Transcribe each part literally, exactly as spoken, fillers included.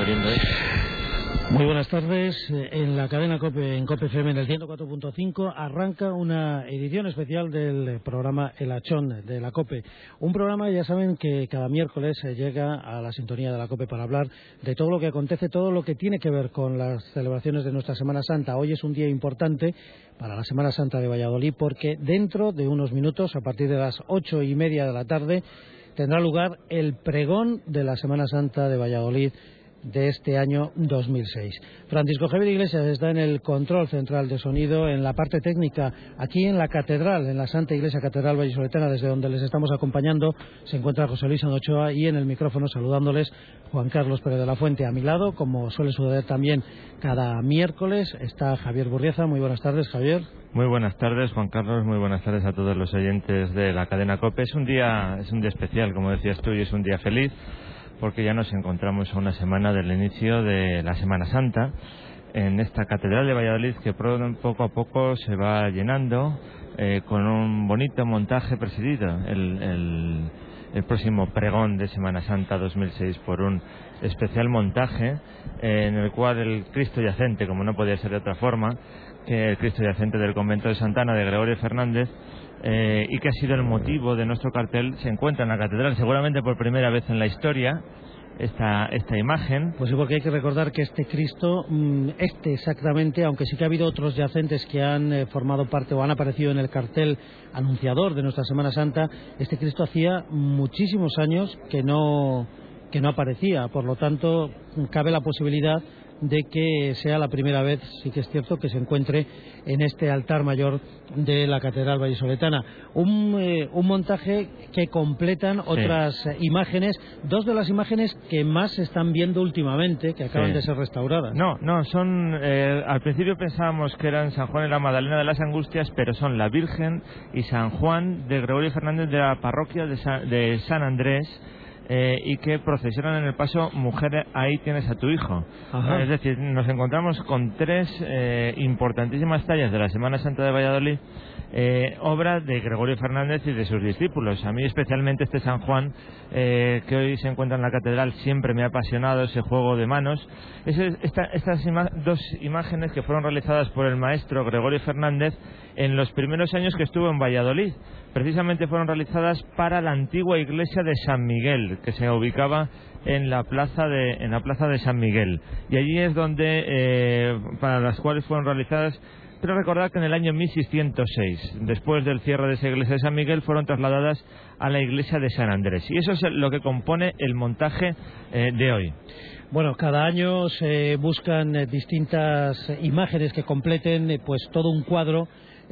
lindo es. Muy buenas tardes. En la cadena COPE, en COPE F M, en el ciento cuatro punto cinco, arranca una edición especial del programa El Hachón de la COPE. Un programa, ya saben, que cada miércoles llega a la sintonía de la COPE para hablar de todo lo que acontece, todo lo que tiene que ver con las celebraciones de nuestra Semana Santa. Hoy es un día importante para la Semana Santa de Valladolid porque dentro de unos minutos, a partir de las ocho y media de la tarde, tendrá lugar el pregón de la Semana Santa de Valladolid de este año dos mil seis. Francisco Javier Iglesias está en el control central de sonido, en la parte técnica, aquí en la catedral, en la Santa Iglesia Catedral Vallisoletana, desde donde les estamos acompañando, se encuentra José Luis Andochoa, y en el micrófono saludándoles Juan Carlos Pérez de la Fuente. A mi lado, como suele suceder también cada miércoles, está Javier Burrieza. Muy buenas tardes, Javier. Muy buenas tardes, Juan Carlos. Muy buenas tardes a todos los oyentes de la cadena COPE. Es un día, es un día especial, como decías tú, y es un día feliz, porque ya nos encontramos a una semana del inicio de la Semana Santa en esta Catedral de Valladolid, que poco a poco se va llenando eh, con un bonito montaje presidido el, el, el próximo pregón de Semana Santa dos mil seis por un especial montaje eh, en el cual el Cristo yacente, como no podía ser de otra forma, que el Cristo yacente del convento de Santana de Gregorio Fernández, Eh, y que ha sido el motivo de nuestro cartel, se encuentra en la catedral, seguramente por primera vez en la historia, esta, esta imagen. Pues sí, porque hay que recordar que este Cristo, este exactamente, aunque sí que ha habido otros yacentes que han eh, formado parte o han aparecido en el cartel anunciador de nuestra Semana Santa, este Cristo hacía muchísimos años que no, que no aparecía, por lo tanto cabe la posibilidad de que sea la primera vez, sí que es cierto, que se encuentre en este altar mayor de la Catedral Vallisoletana. Un, eh, un montaje que completan otras sí. imágenes, dos de las imágenes que más se están viendo últimamente, que acaban sí. de ser restauradas. No, no, son, eh, al principio pensábamos que eran San Juan y la Magdalena de las Angustias, pero son la Virgen y San Juan de Gregorio Fernández de la parroquia de San, de San Andrés, Eh, y que procesionan en el paso Mujer, ahí tienes a tu hijo. Ajá. Es decir, nos encontramos con tres eh, importantísimas tallas de la Semana Santa de Valladolid, eh, obra de Gregorio Fernández y de sus discípulos. A mí especialmente este San Juan, eh, que hoy se encuentra en la catedral, siempre me ha apasionado ese juego de manos. Es esta, estas ima dos imágenes que fueron realizadas por el maestro Gregorio Fernández en los primeros años que estuvo en Valladolid. Precisamente fueron realizadas para la antigua iglesia de San Miguel, que se ubicaba en la plaza de, en la plaza de San Miguel. Y allí es donde, eh, para las cuales fueron realizadas. Pero recordad que en el año mil seiscientos seis, después del cierre de esa iglesia de San Miguel, fueron trasladadas a la iglesia de San Andrés. Y eso es lo que compone el montaje eh, de hoy. Bueno, cada año se buscan eh, distintas imágenes que completen eh, pues todo un cuadro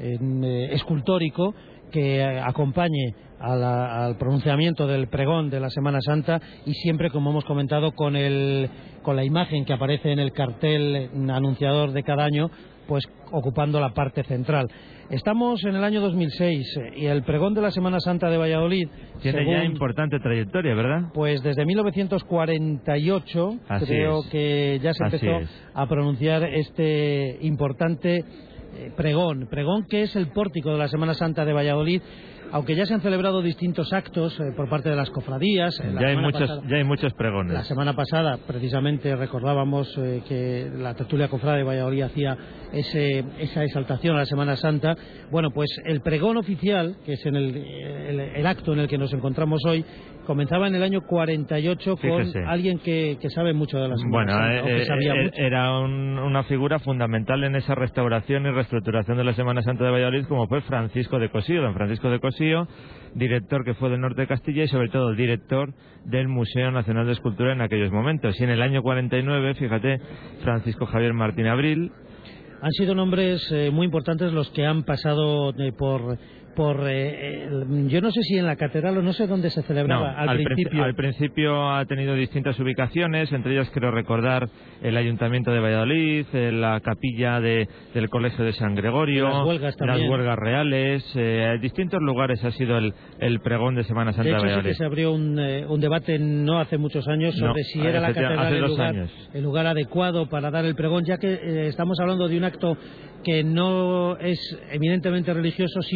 eh, escultórico que acompañe a la, al pronunciamiento del pregón de la Semana Santa, y siempre, como hemos comentado, con, el, con la imagen que aparece en el cartel anunciador de cada año, pues ocupando la parte central. Estamos en el año dos mil seis y el pregón de la Semana Santa de Valladolid tiene según, ya importante trayectoria, ¿verdad? Pues desde mil novecientos cuarenta y ocho Así creo es. que ya se empezó a pronunciar este importante pregón, pregón que es el pórtico de la Semana Santa de Valladolid, aunque ya se han celebrado distintos actos eh, por parte de las cofradías. Eh, ya, hay muchos, pasada, ya hay muchos pregones. La semana pasada, precisamente, recordábamos eh, que la tertulia cofrade de Valladolid hacía ese, esa exaltación a la Semana Santa. Bueno, pues el pregón oficial, que es en el, el, el acto en el que nos encontramos hoy, comenzaba en el año cuarenta y ocho con Fíjese. alguien que, que sabe mucho de la Semana bueno, Santa. Eh, o que sabía eh, mucho. Era un, una figura fundamental en esa restauración y reestructuración de la Semana Santa de Valladolid, como fue Francisco de Cosío, don Francisco de Cosío, director que fue del norte de Castilla y sobre todo director del Museo Nacional de Escultura en aquellos momentos. Y en el año cuarenta y nueve, fíjate, Francisco Javier Martín Abril. Han sido nombres eh, muy importantes los que han pasado eh, por... por eh, el, yo no sé si en la catedral o no sé dónde se celebraba no, al, al principio. Al principio ha tenido distintas ubicaciones, entre ellas quiero recordar el Ayuntamiento de Valladolid, la capilla de, del Colegio de San Gregorio, las huelgas, también. las huelgas reales, eh, distintos lugares ha sido el, el pregón de Semana Santa de, hecho, de Valladolid. Sí que se abrió un, eh, un debate no hace muchos años sobre no, si era la catedral el lugar, el lugar adecuado para dar el pregón, ya que eh, estamos hablando de un acto que no es eminentemente religioso, sí un acto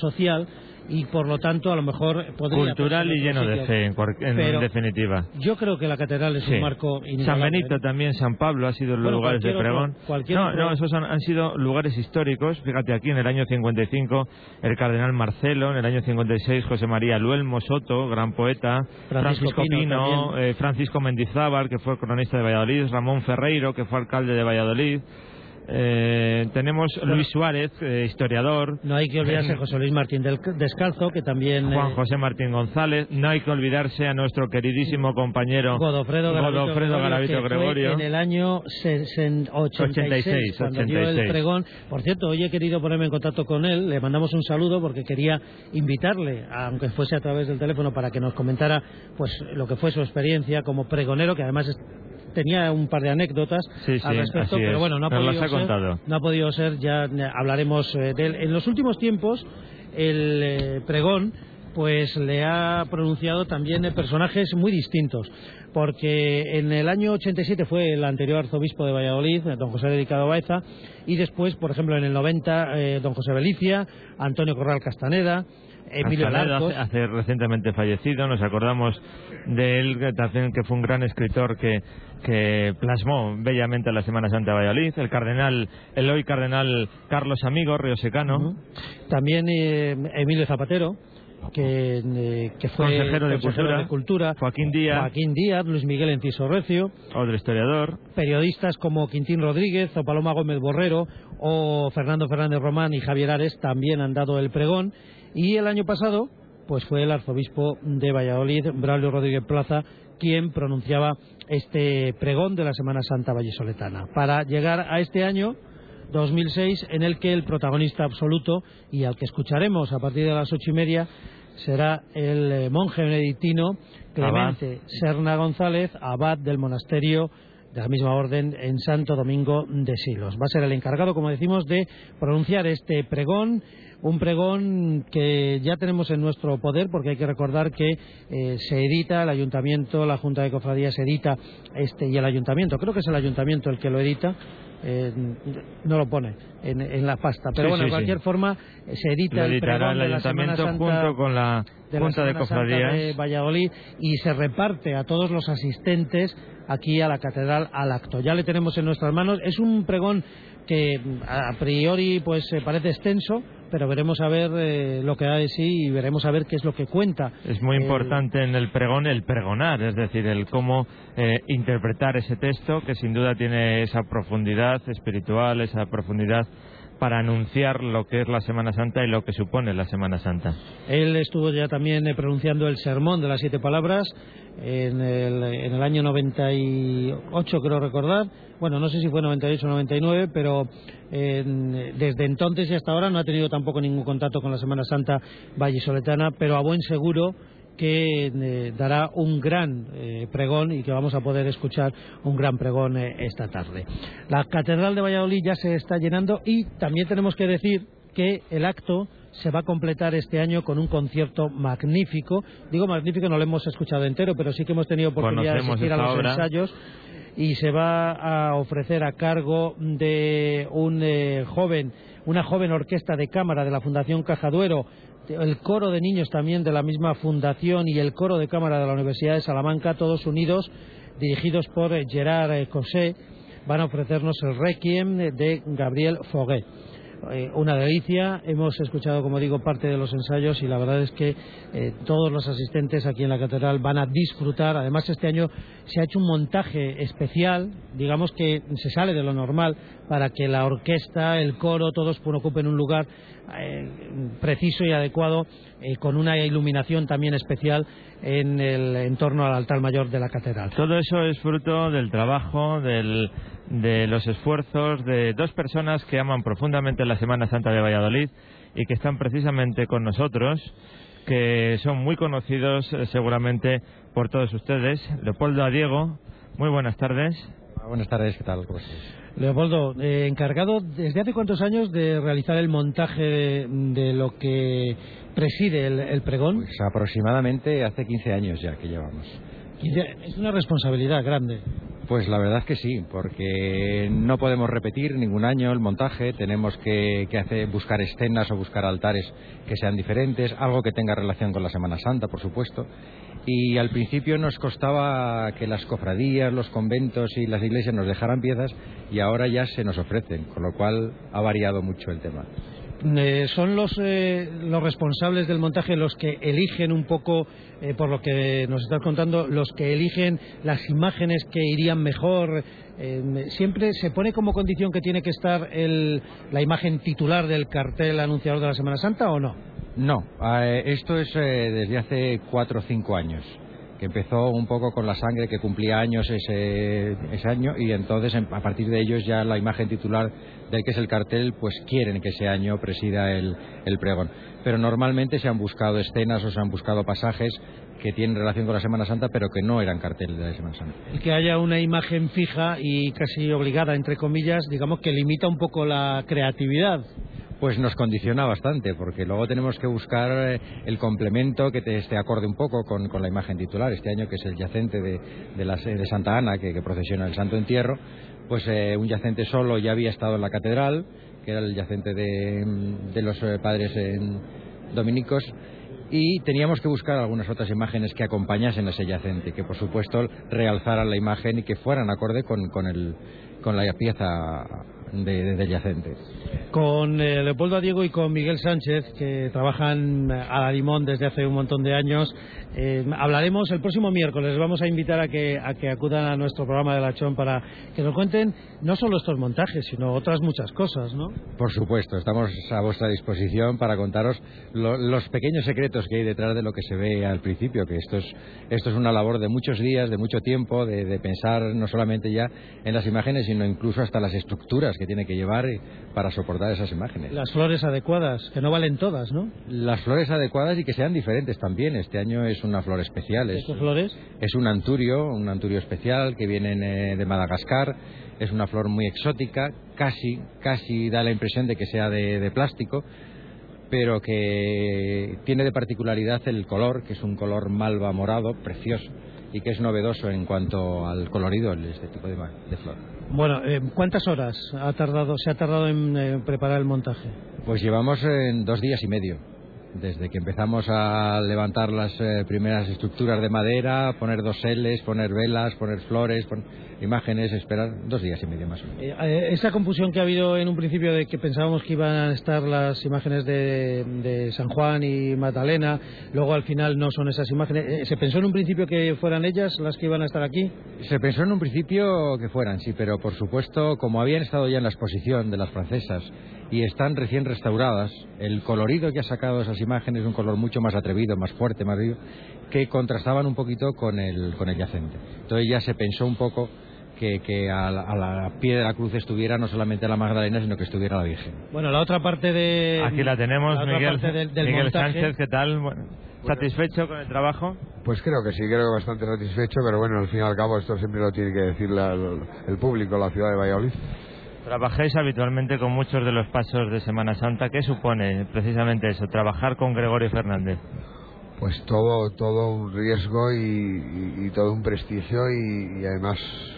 social y por lo tanto a lo mejor podría cultural y lleno de fe, en, en, en definitiva. Yo creo que la catedral es sí. un marco inigualable. San Benito también, San Pablo ha sido los bueno, lugares de pregón. Otro, no, otro... no, esos han, han sido lugares históricos. Fíjate, aquí en el año cincuenta y cinco el cardenal Marcelo, en el año cincuenta y seis José María Luelmo Soto, gran poeta, Francisco, Francisco Pino, Pino eh, Francisco Mendizábal, que fue cronista de Valladolid, Ramón Ferreiro, que fue alcalde de Valladolid. Eh, tenemos Luis Suárez, eh, historiador. No hay que olvidarse a José Luis Martín del Descalzo, que también... Juan José Martín González. No hay que olvidarse a nuestro queridísimo compañero Godofredo Garavito, Godofredo Garavito Gregorio, Gregorio. Que fue en el año ochenta y seis, cuando dio el pregón. Por cierto, hoy he querido ponerme en contacto con él. Le mandamos un saludo porque quería invitarle, aunque fuese a través del teléfono, para que nos comentara pues lo que fue su experiencia como pregonero, que además es... tenía un par de anécdotas sí, sí, al respecto, pero bueno, no ha, podido ha ser, no ha podido ser, ya hablaremos de él. En los últimos tiempos, el eh, pregón pues le ha pronunciado también personajes muy distintos, porque en el año ochenta y siete fue el anterior arzobispo de Valladolid, don José Dedicado Baeza, y después, por ejemplo, en el noventa, eh, don José Belicia, Antonio Corral Castaneda, Emilio Larcos, hace, hace recientemente fallecido. Nos acordamos de él, que también que fue un gran escritor que, que plasmó bellamente la Semana Santa de Valladolid. El cardenal, el hoy cardenal Carlos Amigo, riosecano. Uh-huh. También eh, Emilio Zapatero, que, eh, que fue consejero, de, consejero cultura, de Cultura, Joaquín Díaz, Joaquín Díaz, Luis Miguel Enciso Recio, otro historiador, periodistas como Quintín Rodríguez o Paloma Gómez Borrero o Fernando Fernández Román y Javier Ares también han dado el pregón. Y el año pasado pues fue el arzobispo de Valladolid, Braulio Rodríguez Plaza, quien pronunciaba este pregón de la Semana Santa vallisoletana, para llegar a este año dos mil seis, en el que el protagonista absoluto, y al que escucharemos a partir de las ocho y media, será el eh, monje benedictino Clemente abad. Serna González, abad del monasterio de la misma orden en Santo Domingo de Silos. Va a ser el encargado, como decimos, de pronunciar este pregón, un pregón que ya tenemos en nuestro poder, porque hay que recordar que eh, se edita, el Ayuntamiento, la Junta de Cofradías edita este, y el Ayuntamiento, creo que es el Ayuntamiento el que lo edita, eh, no lo pone en, en la pasta, pero sí, bueno, sí, de cualquier sí. forma se edita el pregón el de la Semana Santa junto con la de Junta la de Cofradías de Valladolid, y se reparte a todos los asistentes aquí a la catedral al acto. Ya le tenemos en nuestras manos. Es un pregón que a priori pues parece extenso, pero veremos a ver eh, lo que da de sí y veremos a ver qué es lo que cuenta. Es muy eh, importante en el pregón el pregonar, es decir, el cómo eh, interpretar ese texto, que sin duda tiene esa profundidad espiritual, esa profundidad para anunciar lo que es la Semana Santa y lo que supone la Semana Santa. Él estuvo ya también eh, pronunciando el sermón de las siete palabras en el, en el año noventa y ocho, creo recordar. Bueno, no sé si fue noventa y ocho o noventa y nueve, pero eh, desde entonces y hasta ahora no ha tenido tampoco ningún contacto con la Semana Santa vallisoletana, pero a buen seguro que eh, dará un gran eh, pregón y que vamos a poder escuchar un gran pregón eh, esta tarde. La Catedral de Valladolid ya se está llenando y también tenemos que decir que el acto se va a completar este año con un concierto magnífico. Digo magnífico, no lo hemos escuchado entero, pero sí que hemos tenido oportunidad Conocemos de asistir a los obra. ensayos, y se va a ofrecer a cargo de un eh, joven, una joven orquesta de cámara de la Fundación Cajaduero, el coro de niños también de la misma fundación y el coro de cámara de la Universidad de Salamanca, todos unidos, dirigidos por Gerard Cosé. Van a ofrecernos el Requiem de Gabriel Fauré. Eh, una delicia. Hemos escuchado, como digo, parte de los ensayos y la verdad es que eh, todos los asistentes aquí en la catedral van a disfrutar. Además, este año se ha hecho un montaje especial, digamos que se sale de lo normal, para que la orquesta, el coro, todos ocupen un lugar eh, preciso y adecuado, eh, con una iluminación también especial en el entorno al altar mayor de la catedral. Todo eso es fruto del trabajo, del, de los esfuerzos de dos personas que aman profundamente la Semana Santa de Valladolid y que están precisamente con nosotros, que son muy conocidos eh, seguramente por todos ustedes. Leopoldo Adiego, muy buenas tardes. Buenas tardes, ¿qué tal? ¿Cómo estás? Leopoldo, eh, encargado desde hace cuántos años de realizar el montaje de, de lo que preside el, el pregón. Pues aproximadamente hace quince años ya que llevamos. Es una responsabilidad grande. Pues la verdad es que sí, porque no podemos repetir ningún año el montaje, tenemos que, que hacer, buscar escenas o buscar altares que sean diferentes, algo que tenga relación con la Semana Santa, por supuesto. Y al principio nos costaba que las cofradías, los conventos y las iglesias nos dejaran piezas, y ahora ya se nos ofrecen, con lo cual ha variado mucho el tema. Eh, ¿Son los, eh, los responsables del montaje los que eligen un poco, eh, por lo que nos estás contando, los que eligen las imágenes que irían mejor? Eh, ¿Siempre se pone como condición que tiene que estar el, la imagen titular del cartel anunciador de la Semana Santa o no? No, eh, esto es eh, desde hace cuatro o cinco años, que empezó un poco con la sangre, que cumplía años ese, ese año, y entonces a partir de ellos ya la imagen titular del que es el cartel, pues quieren que ese año presida el, el pregón. Pero normalmente se han buscado escenas o se han buscado pasajes que tienen relación con la Semana Santa, pero que no eran cartel de la Semana Santa. El que haya una imagen fija y casi obligada, entre comillas, digamos que limita un poco la creatividad. Pues nos condiciona bastante, porque luego tenemos que buscar el complemento que te esté acorde un poco con, con la imagen titular. Este año, que es el yacente de, de, la, de Santa Ana, que, que procesiona el Santo Entierro, pues eh, un yacente solo ya había estado en la catedral, que era el yacente de, de los eh, padres en, dominicos, y teníamos que buscar algunas otras imágenes que acompañasen a ese yacente, que por supuesto realzaran la imagen y que fueran acorde con, con, el, con la pieza de, de, del yacente. Con eh, Leopoldo Adiego y con Miguel Sánchez, que trabajan a la limón desde hace un montón de años, eh, hablaremos el próximo miércoles. Les vamos a invitar a que, a que acudan a nuestro programa de La Chón para que nos cuenten no solo estos montajes, sino otras muchas cosas, ¿no? Por supuesto, estamos a vuestra disposición para contaros lo, los pequeños secretos que hay detrás de lo que se ve al principio, que esto es, esto es una labor de muchos días, de mucho tiempo, de, de pensar no solamente ya en las imágenes, sino incluso hasta las estructuras que tiene que llevar para soportar esas imágenes. Las flores adecuadas, que no valen todas, ¿no? Las flores adecuadas y que sean diferentes también. Este año es una flor especial. Es, ¿Qué flores? Es un anturio, un anturio especial que viene eh, de Madagascar. Es una flor muy exótica, casi, casi da la impresión de que sea de, de plástico, pero que tiene de particularidad el color, que es un color malva morado, precioso, y que es novedoso en cuanto al colorido de este tipo de, de flor. Bueno, eh, ¿cuántas horas ha tardado, se ha tardado en eh, preparar el montaje? Pues llevamos en dos días y medio, desde que empezamos a levantar las eh, primeras estructuras de madera, poner doseles, poner velas, poner flores, poner imágenes, esperar dos días y medio más o menos. Eh, eh, esa confusión que ha habido en un principio de que pensábamos que iban a estar las imágenes de, de San Juan y Magdalena, luego al final no son esas imágenes. Eh, ¿Se pensó en un principio que fueran ellas las que iban a estar aquí? Se pensó en un principio que fueran, sí, pero por supuesto, como habían estado ya en la exposición de las francesas y están recién restauradas, el colorido que ha sacado esas imágenes es un color mucho más atrevido, más fuerte, más vivo, que contrastaban un poquito con el, con el yacente. Entonces ya se pensó un poco que, que a, la, a la pie de la cruz estuviera no solamente la Magdalena, sino que estuviera la Virgen. Bueno, la otra parte de... Aquí la tenemos, la Miguel, parte del, del Miguel montaje. Sánchez, ¿qué tal? Bueno, ¿satisfecho con el trabajo? Pues creo que sí, creo que bastante satisfecho, pero bueno, al fin y al cabo esto siempre lo tiene que decir la, el público, la ciudad de Valladolid. Trabajáis habitualmente con muchos de los pasos de Semana Santa. ¿Qué supone precisamente eso, trabajar con Gregorio Fernández? Pues todo todo un riesgo y, y, y todo un prestigio y, y además,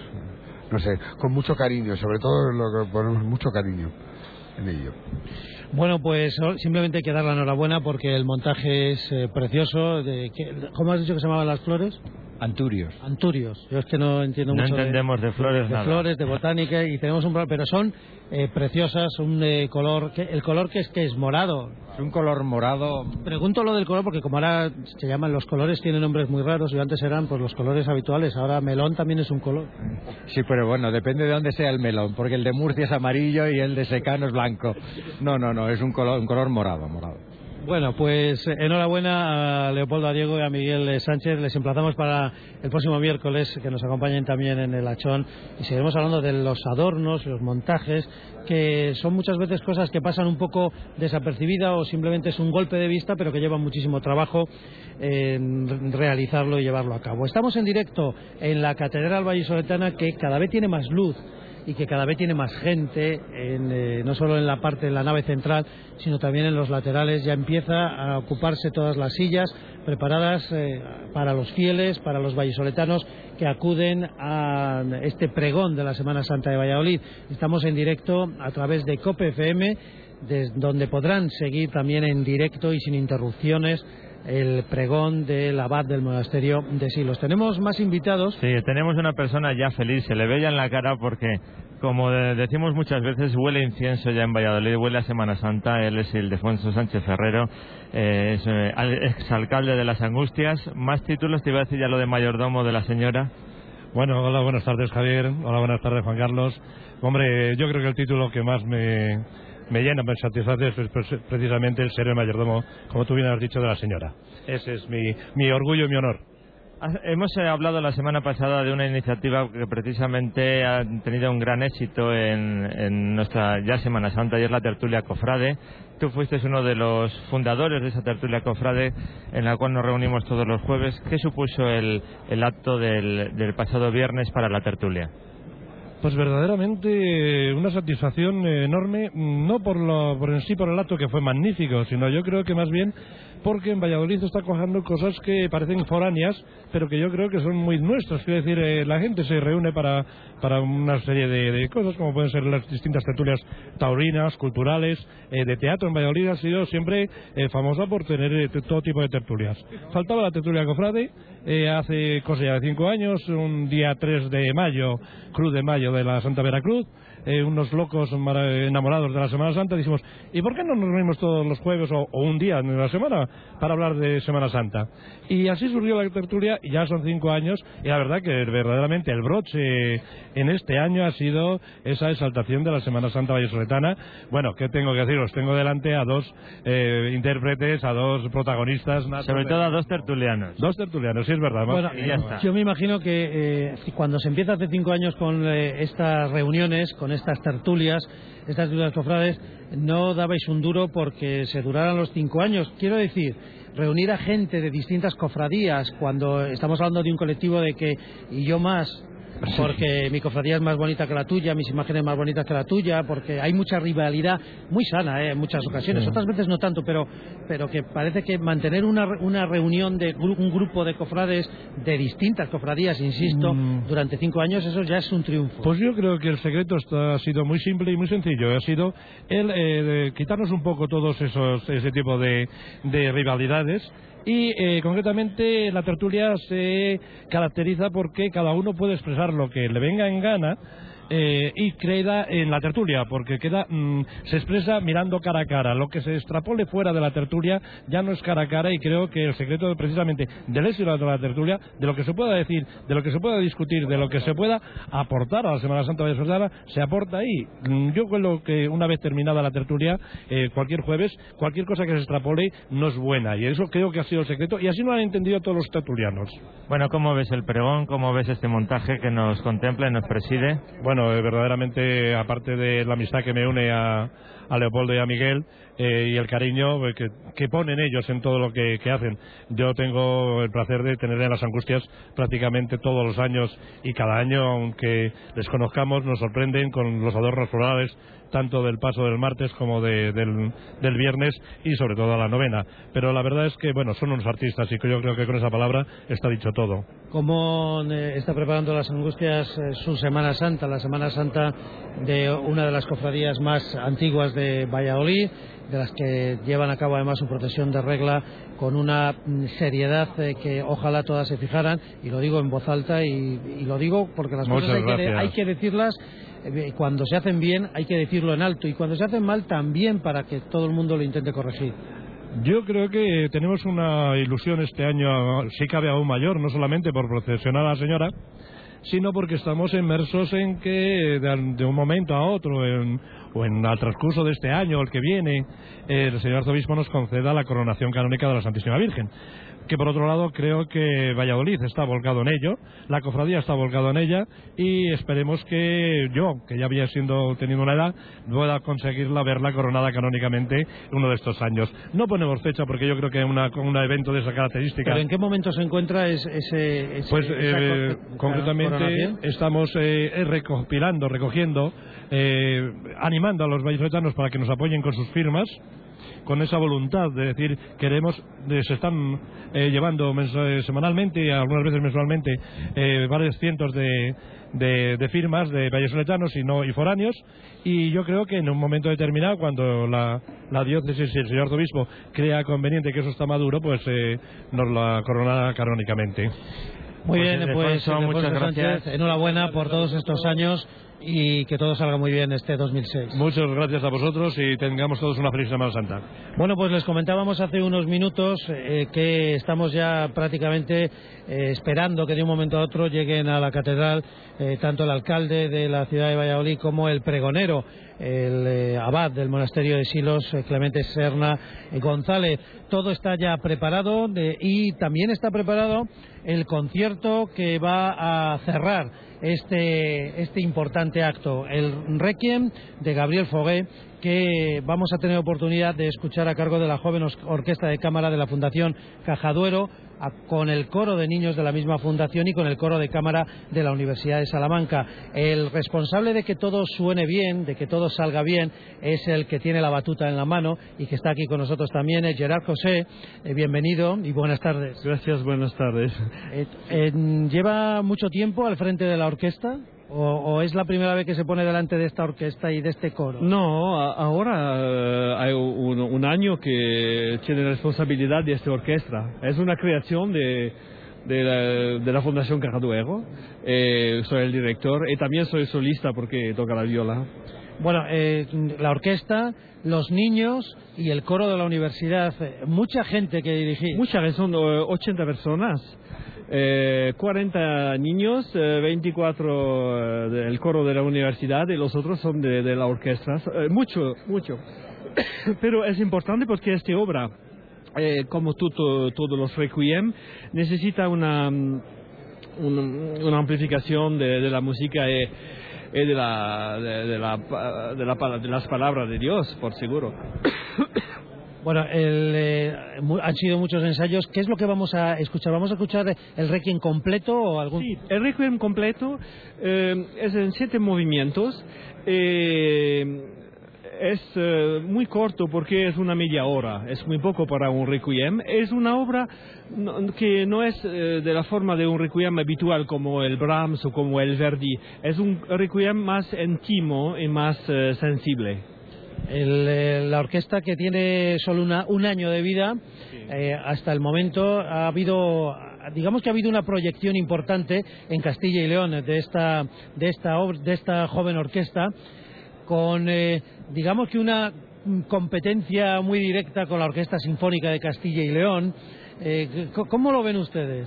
no sé, con mucho cariño, sobre todo lo que ponemos mucho cariño en ello. Bueno, pues simplemente hay que dar la enhorabuena porque el montaje es eh, precioso. De, ¿Cómo has dicho que se llamaban las flores? Anturios. Anturios. Yo es que no entiendo no mucho entendemos de, de flores de nada. flores, de botánica, y tenemos un pero son eh, preciosas, un eh, color que el color que es que es morado. Es un color morado. Pregunto lo del color porque como ahora se llaman los colores, tienen nombres muy raros y antes eran pues los colores habituales. Ahora melón también es un color. Sí, pero bueno, depende de dónde sea el melón, porque el de Murcia es amarillo y el de Secano es blanco. No, no, no, es un color, un color morado, morado. Bueno, pues enhorabuena a Leopoldo Adiego y a Miguel Sánchez. Les emplazamos para el próximo miércoles que nos acompañen también en el Achón y seguiremos hablando de los adornos, los montajes, que son muchas veces cosas que pasan un poco desapercibidas o simplemente es un golpe de vista, pero que llevan muchísimo trabajo en realizarlo y llevarlo a cabo. Estamos en directo en la Catedral Vallisoletana, que cada vez tiene más luz y que cada vez tiene más gente, en, eh, no solo en la parte de la nave central, sino también en los laterales. Ya empieza a ocuparse todas las sillas preparadas eh, para los fieles, para los vallisoletanos que acuden a este pregón de la Semana Santa de Valladolid. Estamos en directo a través de COPE F M, desde donde podrán seguir también en directo y sin interrupciones el pregón del abad del monasterio de Silos. Tenemos más invitados. Sí, tenemos una persona ya feliz, se le ve ya en la cara porque, como decimos muchas veces, huele incienso ya en Valladolid, huele a Semana Santa. Él es Ildefonso Sánchez Ferrero, eh, es eh, exalcalde de las Angustias. Más títulos, te iba a decir ya lo de mayordomo de la señora. Bueno, hola, buenas tardes, Javier. Hola, buenas tardes, Juan Carlos. Hombre, yo creo que el título que más me... me llena, me satisface es precisamente el ser el mayordomo, como tú bien has dicho, de la señora. Ese es mi, mi orgullo y mi honor. Hemos hablado la semana pasada de una iniciativa que precisamente ha tenido un gran éxito en, en nuestra ya Semana Santa, y es la tertulia cofrade. Tú fuiste uno de los fundadores de esa tertulia cofrade, en la cual nos reunimos todos los jueves. ¿Qué supuso el, el acto del, del pasado viernes para la tertulia? Pues verdaderamente una satisfacción enorme, no por, lo, por en sí por el acto, que fue magnífico, sino yo creo que más bien porque en Valladolid se está cojando cosas que parecen foráneas, pero que yo creo que son muy nuestras. Quiero decir, eh, la gente se reúne para, para una serie de, de cosas, como pueden ser las distintas tertulias taurinas, culturales, eh, de teatro. En Valladolid ha sido siempre eh, famosa por tener eh, todo tipo de tertulias. Faltaba la tertulia cofrade, eh, hace cosa ya de cinco años, un día tres de mayo, Cruz de Mayo de la Santa Veracruz, eh, unos locos enamorados de la Semana Santa, dijimos, ¿y por qué no nos reunimos todos los jueves o, o un día en la semana para hablar de Semana Santa? Y así surgió la tertulia, y ya son cinco años, y la verdad que verdaderamente el broche en este año ha sido esa exaltación de la Semana Santa vallisoletana. Bueno, ¿qué tengo que deciros? Tengo delante a dos eh, intérpretes, a dos protagonistas. Sobre todo a dos tertulianos. Dos tertulianos, sí, es verdad. Bueno, y ya está. Yo me imagino que eh, cuando se empieza hace cinco años con eh, estas reuniones, con estas tertulias, estas tertulias cofrades, no dabais un duro porque se duraran los cinco años. Quiero decir, reunir a gente de distintas cofradías, cuando estamos hablando de un colectivo de que, y yo más, porque mi cofradía es más bonita que la tuya, mis imágenes más bonitas que la tuya, porque hay mucha rivalidad muy sana, ¿eh? En muchas ocasiones, sí. Otras veces no tanto, pero pero que parece que mantener una, una reunión de un grupo de cofrades de distintas cofradías, insisto, mm. durante cinco años, eso ya es un triunfo. Pues yo creo que el secreto está, ha sido muy simple y muy sencillo, ha sido el eh, quitarnos un poco todos esos ese tipo de, de rivalidades. Y eh, concretamente la tertulia se caracteriza porque cada uno puede expresar lo que le venga en gana, eh, y queda en la tertulia, porque queda mmm, se expresa mirando cara a cara. Lo que se extrapole fuera de la tertulia ya no es cara a cara, y creo que el secreto precisamente del éxito de la tertulia, de lo que se pueda decir, de lo que se pueda discutir, de lo que se pueda aportar a la Semana Santa vallisoletana, se aporta ahí. Yo creo que una vez terminada la tertulia, eh, cualquier jueves, cualquier cosa que se extrapole no es buena, y eso creo que ha sido el secreto, y así lo han entendido todos los tertulianos. Bueno, ¿cómo ves el pregón? ¿Cómo ves este montaje que nos contempla y nos preside? Bueno, eh, verdaderamente, aparte de la amistad que me une a, a Leopoldo y a Miguel, eh, y el cariño eh, que, que ponen ellos en todo lo que, que hacen, yo tengo el placer de tener en las Angustias prácticamente todos los años, y cada año, aunque les conozcamos, nos sorprenden con los adornos florales, tanto del paso del martes como de, del, del viernes, y sobre todo a la novena. Pero la verdad es que, bueno, son unos artistas, y que yo creo que con esa palabra está dicho todo. ¿Cómo eh, está preparando las Angustias eh, su Semana Santa, la Semana Santa de una de las cofradías más antiguas de Valladolid, de las que llevan a cabo además su procesión de regla con una seriedad eh, que ojalá todas se fijaran, y lo digo en voz alta, y, y lo digo porque las Muchas cosas hay que, hay que decirlas. Cuando se hacen bien hay que decirlo en alto, y cuando se hacen mal también, para que todo el mundo lo intente corregir. Yo creo que tenemos una ilusión este año, si cabe aún mayor, no solamente por procesionar a la señora, sino porque estamos inmersos en que de, de un momento a otro, en, o en el transcurso de este año o el que viene, el señor arzobispo nos conceda la coronación canónica de la Santísima Virgen. Que por otro lado creo que Valladolid está volcado en ello, la cofradía está volcado en ella, y esperemos que yo, que ya había siendo teniendo una edad, pueda conseguirla, verla coronada canónicamente uno de estos años. No ponemos fecha porque yo creo que una, un evento de esa característica. ¿Pero en qué momento se encuentra ese, ese pues esa eh, concretamente estamos eh, recopilando, recogiendo, eh, animando a los vallisoletanos para que nos apoyen con sus firmas, con esa voluntad de decir, queremos, de, se están eh, llevando semanalmente y algunas veces mensualmente eh, varios cientos de, de, de firmas de vallesoletanos y, no, y foráneos, y yo creo que en un momento determinado, cuando la, la diócesis y el señor arzobispo crea conveniente que eso está maduro, pues eh, nos la coronará canónicamente. Muy Pues, bien, pues Ildefonso, muchas Sánchez, gracias. enhorabuena por todos estos años y que todo salga muy bien este dos mil seis. Muchas gracias a vosotros y tengamos todos una feliz Semana Santa. Bueno, pues les comentábamos hace unos minutos eh, que estamos ya prácticamente eh, esperando que de un momento a otro lleguen a la catedral eh, tanto el alcalde de la ciudad de Valladolid como el pregonero, el eh, abad del monasterio de Silos, eh, Clemente Serna eh, González. Todo está ya preparado de, y también está preparado el concierto que va a cerrar este, este importante acto, el Requiem de Gabriel Fauré, que vamos a tener oportunidad de escuchar a cargo de la joven orquesta de cámara de la Fundación Cajaduero, a, con el coro de niños de la misma fundación y con el coro de cámara de la Universidad de Salamanca. El responsable de que todo suene bien, de que todo salga bien, es el que tiene la batuta en la mano y que está aquí con nosotros también, es Gerard José. Eh, bienvenido y buenas tardes. Gracias, buenas tardes. Eh, eh, ¿Lleva mucho tiempo al frente de la orquesta? ¿O, ¿O es la primera vez que se pone delante de esta orquesta y de este coro? No, a, ahora uh, hay un, un año que tiene responsabilidad de esta orquesta. Es una creación de, de, la, de la Fundación Cajaduero. Eh, soy el director y también soy solista porque toca la viola. Bueno, eh, la orquesta, los niños y el coro de la universidad, mucha gente que dirigir. Muchas, son uh, ochenta personas. Eh, cuarenta niños, eh, veinticuatro eh, del coro de la universidad y los otros son de, de la orquesta. Eh, mucho, mucho. Pero es importante porque esta obra, eh, como todo, todos los requiem, necesita una, una, una amplificación de, de la música y, y de, la, de, de, la, de, la, de las palabras de Dios, por seguro. Bueno, el, eh, han sido muchos ensayos. ¿Qué es lo que vamos a escuchar? ¿Vamos a escuchar el Requiem completo o algún...? Sí, el Requiem completo eh, es en siete movimientos. Eh, es eh, muy corto porque es una media hora. Es muy poco para un Requiem. Es una obra no, que no es eh, de la forma de un Requiem habitual como el Brahms o como el Verdi. Es un Requiem más íntimo y más eh, sensible. El, eh, la orquesta, que tiene solo una, un año de vida, eh, hasta el momento ha habido, digamos que ha habido una proyección importante en Castilla y León de esta, de esta, de esta joven orquesta, con eh, digamos que una competencia muy directa con la Orquesta Sinfónica de Castilla y León. Eh, ¿Cómo lo ven ustedes?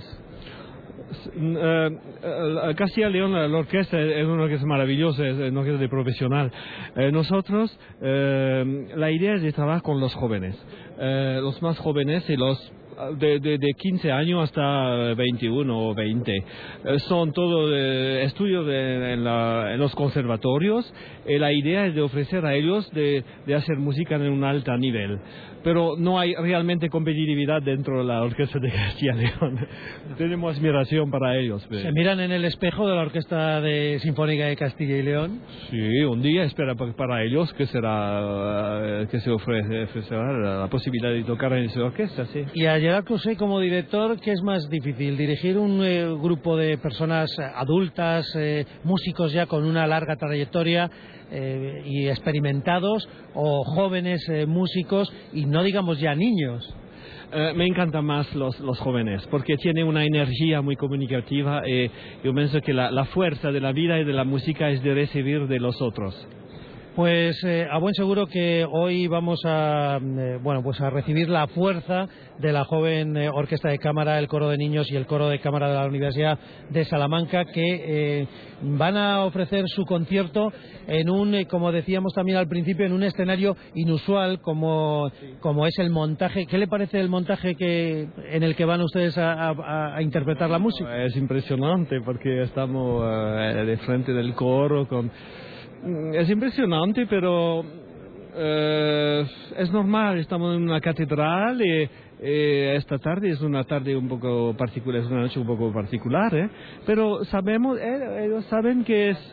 Uh, Castilla y León, la orquesta es una orquesta maravillosa, es una orquesta de profesional. Uh, nosotros, uh, la idea es de trabajar con los jóvenes, uh, los más jóvenes y los de, de, de quince años hasta veintiuno o veinte. Uh, son todos uh, estudios de, en, la, en los conservatorios y la idea es de ofrecer a ellos de, de hacer música en un alto nivel. Pero no hay realmente competitividad dentro de la Orquesta de Castilla y León. Tenemos admiración para ellos. ¿Se miran en el espejo de la Orquesta de Sinfónica de Castilla y León? Sí, un día espera para ellos que será que se ofrece, ofrecerá la posibilidad de tocar en esa orquesta, sí. Y a Gerard José, como director, ¿qué es más difícil? ¿Dirigir un eh, grupo de personas adultas, eh, músicos ya con una larga trayectoria eh, y experimentados, o jóvenes eh, músicos y no digamos ya niños? Uh, me encantan más los, los jóvenes porque tienen una energía muy comunicativa y yo pienso que la, la fuerza de la vida y de la música es de recibir de los otros. Pues eh, a buen seguro que hoy vamos a eh, bueno pues a recibir la fuerza de la joven eh, orquesta de cámara, el coro de niños y el coro de cámara de la Universidad de Salamanca, que eh, van a ofrecer su concierto en un, eh, como decíamos también al principio, en un escenario inusual como, como es el montaje. ¿Qué le parece el montaje que en el que van ustedes a, a, a interpretar la música? Es impresionante porque estamos uh, de frente del coro con... Es impresionante, pero eh, es normal. Estamos en una catedral y eh, esta tarde es una tarde un poco particular, es una noche un poco particular, ¿eh? Pero sabemos, eh, ellos saben que es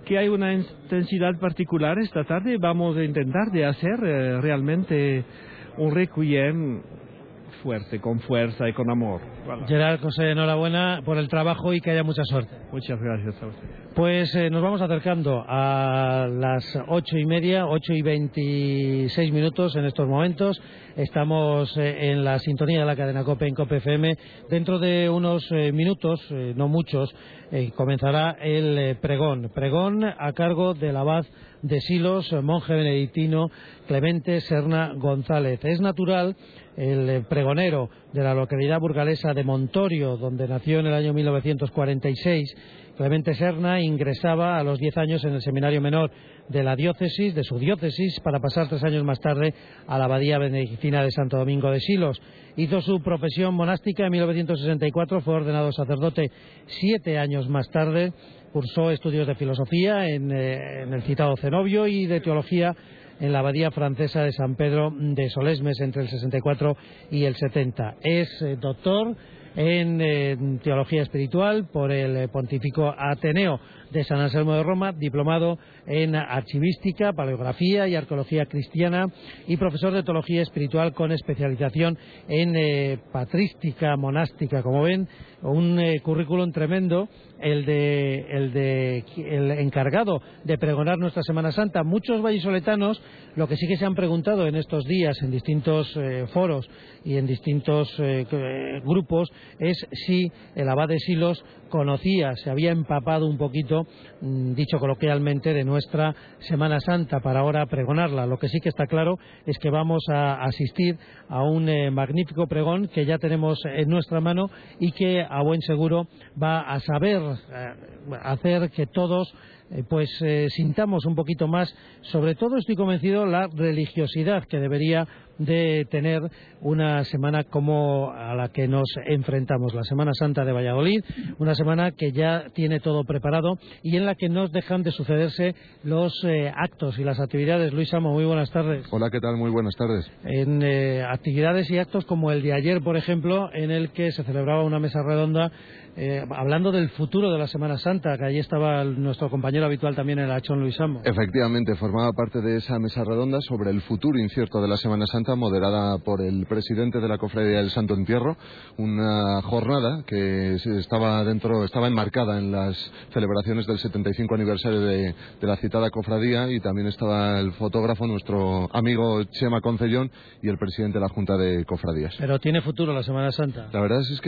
que hay una intensidad particular esta tarde. Vamos a intentar de hacer eh, realmente un requiem fuerte, con fuerza y con amor. Voilà. Gerard, José, enhorabuena por el trabajo y que haya mucha suerte. Muchas gracias a usted. Pues eh, nos vamos acercando a las ocho y media, ocho y veintiséis minutos en estos momentos. Estamos eh, en la sintonía de la cadena COPE en COPE F M. Dentro de unos eh, minutos, eh, no muchos, eh, comenzará el eh, pregón. Pregón a cargo del abad de Silos, monje benedictino Clemente Serna González. Es natural el pregonero de la localidad burgalesa de Montorio, donde nació en el año mil novecientos cuarenta y seis. Clemente Serna ingresaba a los diez años en el seminario menor de la diócesis, de su diócesis, para pasar tres años más tarde a la abadía benedictina de Santo Domingo de Silos. Hizo su profesión monástica en mil novecientos sesenta y cuatro, fue ordenado sacerdote siete años más tarde, cursó estudios de filosofía en, eh, en el citado cenobio y de teología en la abadía francesa de San Pedro de Solesmes entre el sesenta y cuatro y el setenta. Es eh, doctor en eh, teología espiritual por el eh, Pontificio Ateneo de San Anselmo de Roma, diplomado en archivística, paleografía y arqueología cristiana y profesor de teología espiritual con especialización en eh, patrística monástica. Como ven, un eh, currículum tremendo, el de el de el encargado de pregonar nuestra Semana Santa. Muchos vallisoletanos lo que sí que se han preguntado en estos días en distintos eh, foros y en distintos eh, grupos es si el abad de Silos conocía, se había empapado un poquito, dicho coloquialmente, de nuestra Semana Santa para ahora pregonarla. Lo que sí que está claro es que vamos a asistir a un eh, magnífico pregón que ya tenemos en nuestra mano y que a buen seguro va a saber eh, hacer que todos eh, pues eh, sintamos un poquito más, sobre todo estoy convencido, la religiosidad que debería de tener una semana como a la que nos enfrentamos, la Semana Santa de Valladolid, una semana que ya tiene todo preparado y en la que no dejan de sucederse los eh, actos y las actividades. Luis Amo, muy buenas tardes. Hola, ¿qué tal? Muy buenas tardes. En eh, actividades y actos como el de ayer, por ejemplo, en el que se celebraba una mesa redonda eh, hablando del futuro de la Semana Santa, que allí estaba el, nuestro compañero habitual también en el Achón, Luis Amo. Efectivamente, formaba parte de esa mesa redonda sobre el futuro incierto de la Semana Santa, moderada por el presidente de la Cofradía del Santo Entierro, una jornada que estaba dentro, estaba enmarcada en las celebraciones del setenta y cinco aniversario de, de la citada cofradía, y también estaba el fotógrafo, nuestro amigo Chema Concellón, y el presidente de la Junta de Cofradías. Pero tiene futuro la Semana Santa. La verdad es que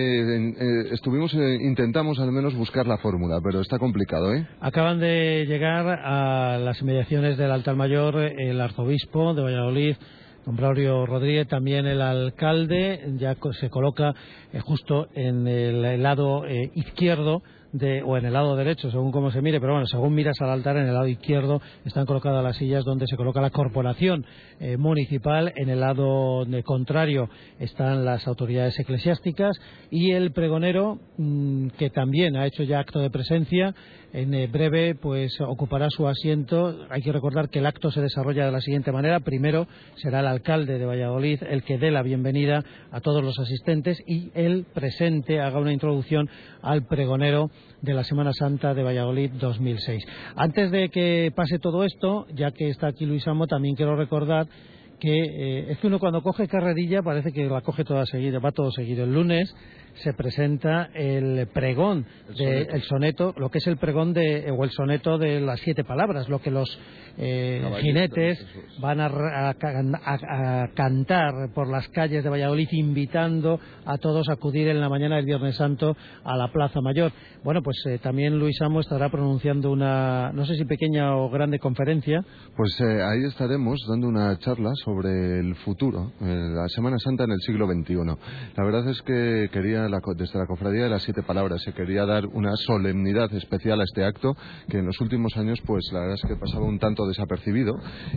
eh, estuvimos, eh, intentamos al menos buscar la fórmula, pero está complicado, ¿eh? Acaban de llegar a las inmediaciones del altar mayor el arzobispo de Valladolid, don Braulio Rodríguez, también el alcalde, ya se coloca eh, justo en el lado eh, izquierdo de, o en el lado derecho, según cómo se mire, pero bueno, según miras al altar, en el lado izquierdo están colocadas las sillas donde se coloca la corporación eh, municipal, en el lado de contrario están las autoridades eclesiásticas y el pregonero, mmm, que también ha hecho ya acto de presencia, en eh, breve pues ocupará su asiento. Hay que recordar que el acto se desarrolla de la siguiente manera: primero será el alcalde de Valladolid el que dé la bienvenida a todos los asistentes y el presente haga una introducción al pregonero de la Semana Santa de Valladolid dos mil seis. Antes de que pase todo esto, ya que está aquí Luis Amo, también quiero recordar que eh, es que uno cuando coge carrerilla parece que la coge toda seguida, va todo seguido. El lunes se presenta el pregón, el, de, soneto. el soneto, lo que es el pregón de, o el soneto de las siete palabras, lo que los eh, jinetes van a, a, a, a cantar por las calles de Valladolid, invitando a todos a acudir en la mañana del Viernes Santo a la Plaza Mayor. Bueno, pues eh, también Luis Amo estará pronunciando una, no sé si pequeña o grande conferencia. Pues eh, ahí estaremos dando una charla sobre el futuro, eh, la Semana Santa en el siglo veintiuno. La verdad es que quería, la, desde la Cofradía de las Siete Palabras, se quería dar una solemnidad especial a este acto, que en los últimos años, pues la verdad es que pasaba un tanto desapercibido,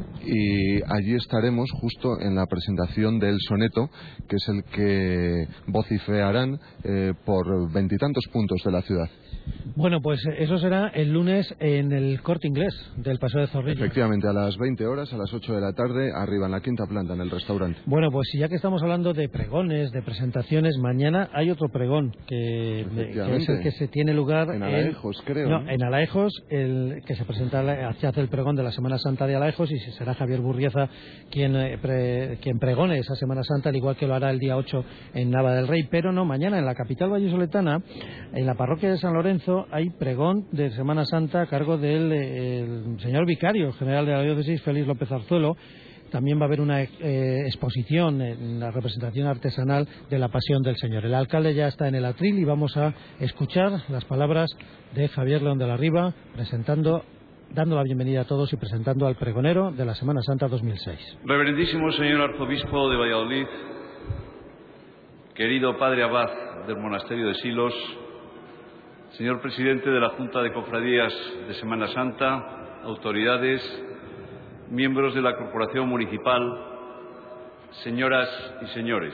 y allí estaremos justo en la presentación del soneto, que es el que vociferarán eh, por veintitantos puntos de la ciudad. Bueno, pues eso será el lunes en el Corte Inglés del Paseo de Zorrilla. Efectivamente, a las veinte horas, a las ocho de la tarde, arriba en la la quinta planta, en el restaurante. Bueno, pues ya que estamos hablando de pregones, de presentaciones, mañana hay otro pregón que, que es el que se tiene lugar en Alaejos, en, creo. No, ¿no? en Alaejos, el que se presenta, se hace el pregón de la Semana Santa de Alaejos y será Javier Burrieza quien, pre, quien pregone esa Semana Santa, al igual que lo hará el día ocho en Nava del Rey. Pero no, mañana en la capital vallisoletana, en la parroquia de San Lorenzo, hay pregón de Semana Santa a cargo del el señor vicario general de la diócesis, Félix López Arzuelo. También va a haber una eh, exposición en la representación artesanal de la Pasión del Señor. El alcalde ya está en el atril y vamos a escuchar las palabras de Javier León de la Riva, presentando, dando la bienvenida a todos y presentando al pregonero de la Semana Santa dos mil seis. Reverendísimo señor arzobispo de Valladolid, querido padre abad del monasterio de Silos, señor presidente de la Junta de Cofradías de Semana Santa, autoridades, miembros de la Corporación Municipal, señoras y señores.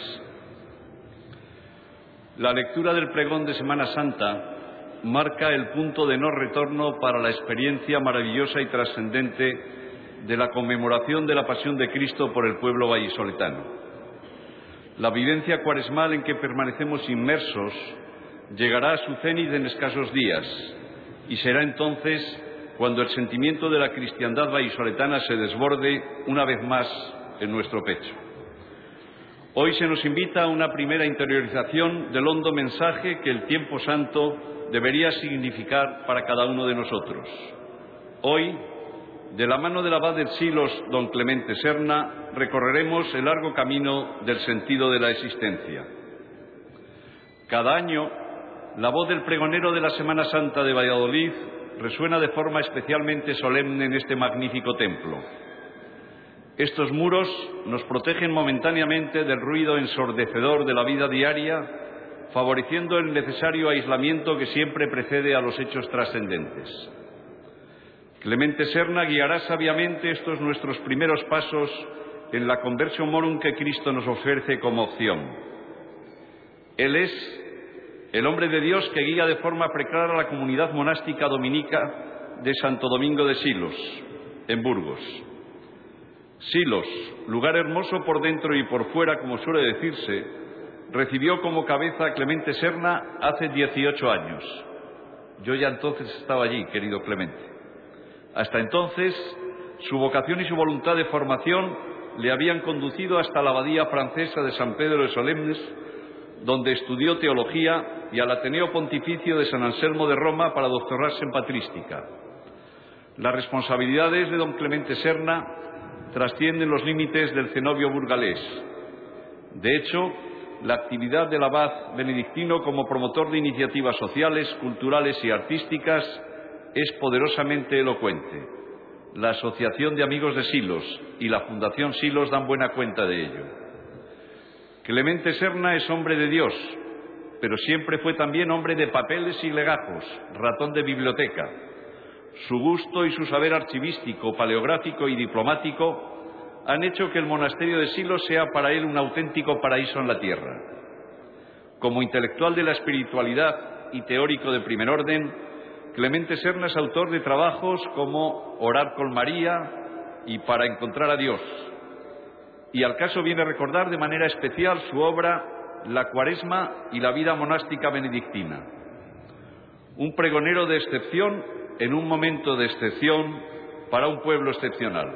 La lectura del pregón de Semana Santa marca el punto de no retorno para la experiencia maravillosa y trascendente de la conmemoración de la Pasión de Cristo por el pueblo vallisoletano. La vivencia cuaresmal en que permanecemos inmersos llegará a su cénit en escasos días y será entonces cuando el sentimiento de la cristiandad vallisoletana se desborde una vez más en nuestro pecho. Hoy se nos invita a una primera interiorización del hondo mensaje que el tiempo santo debería significar para cada uno de nosotros. Hoy, de la mano del abad del Silos, don Clemente Serna, recorreremos el largo camino del sentido de la existencia. Cada año, la voz del pregonero de la Semana Santa de Valladolid resuena de forma especialmente solemne en este magnífico templo. Estos muros nos protegen momentáneamente del ruido ensordecedor de la vida diaria, favoreciendo el necesario aislamiento que siempre precede a los hechos trascendentes. Clemente Serna guiará sabiamente estos nuestros primeros pasos en la conversión morum que Cristo nos ofrece como opción. Él es el hombre de Dios que guía de forma preclara la comunidad monástica dominica de Santo Domingo de Silos, en Burgos. Silos, lugar hermoso por dentro y por fuera, como suele decirse, recibió como cabeza a Clemente Serna hace dieciocho años. Yo ya entonces estaba allí, querido Clemente. Hasta entonces, su vocación y su voluntad de formación le habían conducido hasta la abadía francesa de San Pedro de Solemnes, donde estudió teología, y al Ateneo Pontificio de San Anselmo de Roma para doctorarse en patrística. Las responsabilidades de don Clemente Serna trascienden los límites del cenobio burgalés. De hecho, la actividad del abad benedictino como promotor de iniciativas sociales, culturales y artísticas es poderosamente elocuente. La Asociación de Amigos de Silos y la Fundación Silos dan buena cuenta de ello. Clemente Serna es hombre de Dios, pero siempre fue también hombre de papeles y legajos, ratón de biblioteca. Su gusto y su saber archivístico, paleográfico y diplomático han hecho que el monasterio de Silos sea para él un auténtico paraíso en la tierra. Como intelectual de la espiritualidad y teórico de primer orden, Clemente Serna es autor de trabajos como Orar con María y Para encontrar a Dios. Y al caso viene recordar de manera especial su obra La Cuaresma y la vida monástica benedictina. Un pregonero de excepción en un momento de excepción para un pueblo excepcional.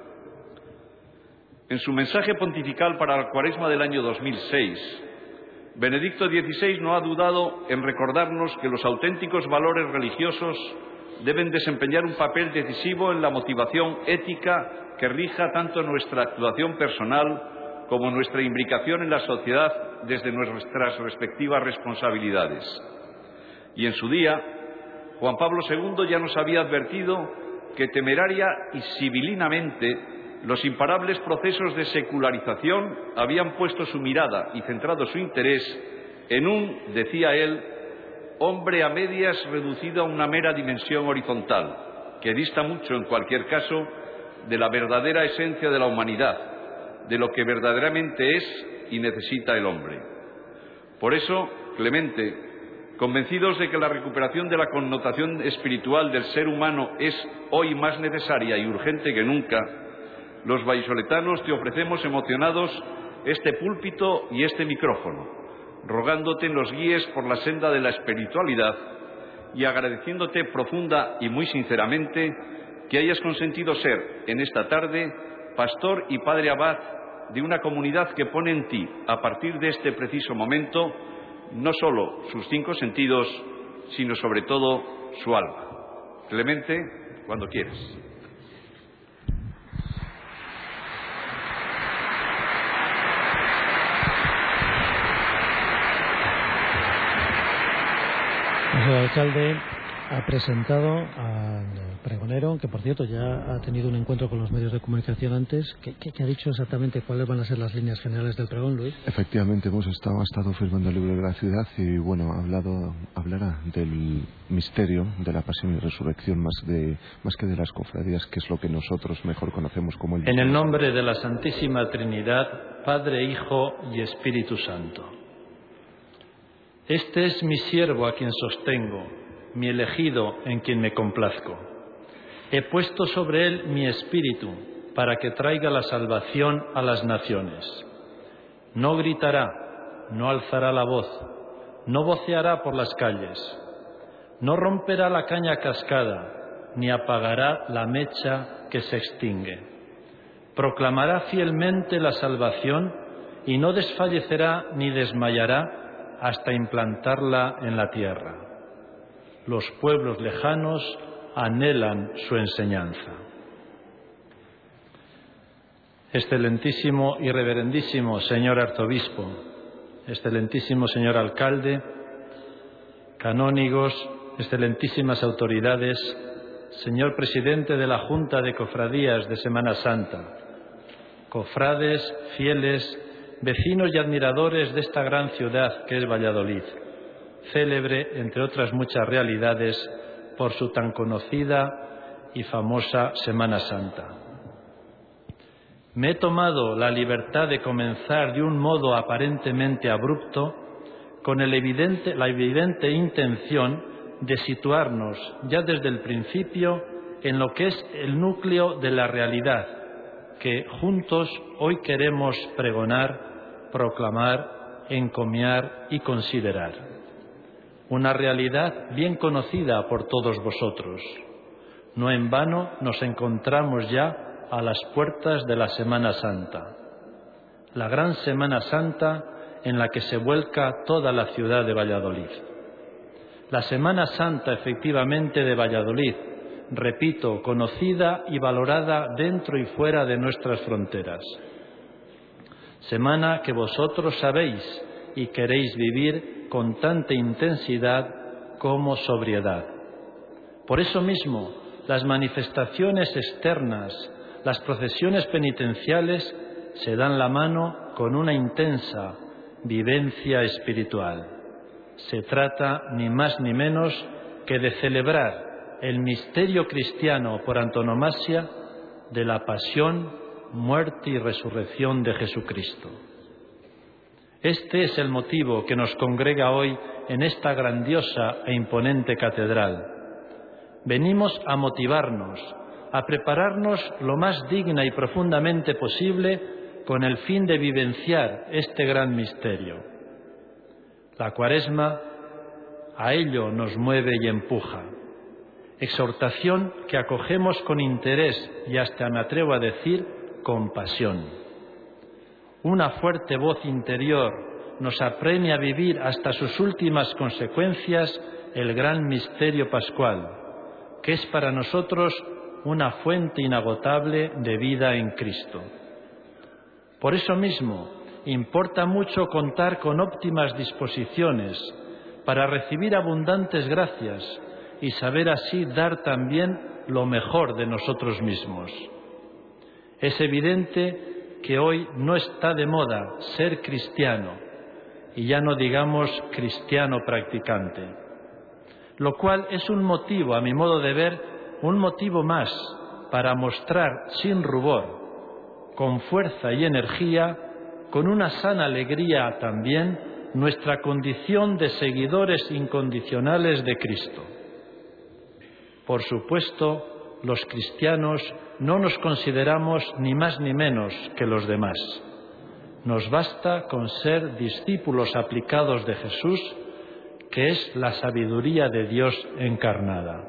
En su mensaje pontifical para la Cuaresma del año dos mil seis, Benedicto dieciséis no ha dudado en recordarnos que los auténticos valores religiosos deben desempeñar un papel decisivo en la motivación ética que rija tanto nuestra actuación personal como nuestra imbricación en la sociedad desde nuestras respectivas responsabilidades. Y en su día, Juan Pablo segundo ya nos había advertido que temeraria y sibilinamente los imparables procesos de secularización habían puesto su mirada y centrado su interés en un, decía él, hombre a medias reducido a una mera dimensión horizontal, que dista mucho, en cualquier caso, de la verdadera esencia de la humanidad, de lo que verdaderamente es y necesita el hombre. Por eso, Clemente, convencidos de que la recuperación de la connotación espiritual del ser humano es hoy más necesaria y urgente que nunca, los vallisoletanos te ofrecemos emocionados este púlpito y este micrófono, rogándote nos guíes por la senda de la espiritualidad y agradeciéndote profunda y muy sinceramente que hayas consentido ser en esta tarde pastor y padre abad de una comunidad que pone en ti, a partir de este preciso momento, no solo sus cinco sentidos, sino sobre todo su alma. Clemente, cuando quieras. El alcalde ha presentado al pregonero, que por cierto ya ha tenido un encuentro con los medios de comunicación antes. ¿Qué, qué, qué ha dicho exactamente? ¿Cuáles van a ser las líneas generales del pregón, Luis? Efectivamente, hemos estado, ha estado firmando el libro de la ciudad y, bueno, ha hablado, hablará del misterio de la pasión y resurrección más, de, más que de las cofradías, que es lo que nosotros mejor conocemos como el... En el nombre de la Santísima Trinidad, Padre, Hijo y Espíritu Santo. Este es mi siervo a quien sostengo, mi elegido en quien me complazco. He puesto sobre él mi espíritu para que traiga la salvación a las naciones. No gritará, no alzará la voz, no voceará por las calles, no romperá la caña cascada, ni apagará la mecha que se extingue. Proclamará fielmente la salvación y no desfallecerá ni desmayará hasta implantarla en la tierra. Los pueblos lejanos anhelan su enseñanza. Excelentísimo y reverendísimo señor arzobispo, excelentísimo señor alcalde, canónigos, excelentísimas autoridades, señor presidente de la Junta de Cofradías de Semana Santa, cofrades, fieles, vecinos y admiradores de esta gran ciudad que es Valladolid, célebre, entre otras muchas realidades, por su tan conocida y famosa Semana Santa. Me he tomado la libertad de comenzar de un modo aparentemente abrupto, con el evidente, la evidente intención de situarnos ya desde el principio en lo que es el núcleo de la realidad que juntos hoy queremos pregonar, proclamar, encomiar y considerar. Una realidad bien conocida por todos vosotros. No en vano nos encontramos ya a las puertas de la Semana Santa, la gran Semana Santa en la que se vuelca toda la ciudad de Valladolid. La Semana Santa, efectivamente, de Valladolid, repito, conocida y valorada dentro y fuera de nuestras fronteras. Semana que vosotros sabéis y queréis vivir con tanta intensidad como sobriedad. Por eso mismo, las manifestaciones externas, las procesiones penitenciales, se dan la mano con una intensa vivencia espiritual. Se trata ni más ni menos que de celebrar el misterio cristiano por antonomasia de la pasión, muerte y resurrección de Jesucristo. Este es el motivo que nos congrega hoy en esta grandiosa e imponente catedral. Venimos a motivarnos, a prepararnos lo más digna y profundamente posible con el fin de vivenciar este gran misterio. La Cuaresma a ello nos mueve y empuja. Exhortación que acogemos con interés y hasta me atrevo a decir con pasión. Una fuerte voz interior nos apremia a vivir hasta sus últimas consecuencias el gran misterio pascual, que es para nosotros una fuente inagotable de vida en Cristo. Por eso mismo, importa mucho contar con óptimas disposiciones para recibir abundantes gracias y saber así dar también lo mejor de nosotros mismos. Es evidente que hoy no está de moda ser cristiano, y ya no digamos cristiano practicante, lo cual es un motivo, a mi modo de ver, un motivo más para mostrar sin rubor, con fuerza y energía, con una sana alegría también, nuestra condición de seguidores incondicionales de Cristo. Por supuesto, los cristianos no nos consideramos ni más ni menos que los demás. Nos basta con ser discípulos aplicados de Jesús, que es la sabiduría de Dios encarnada.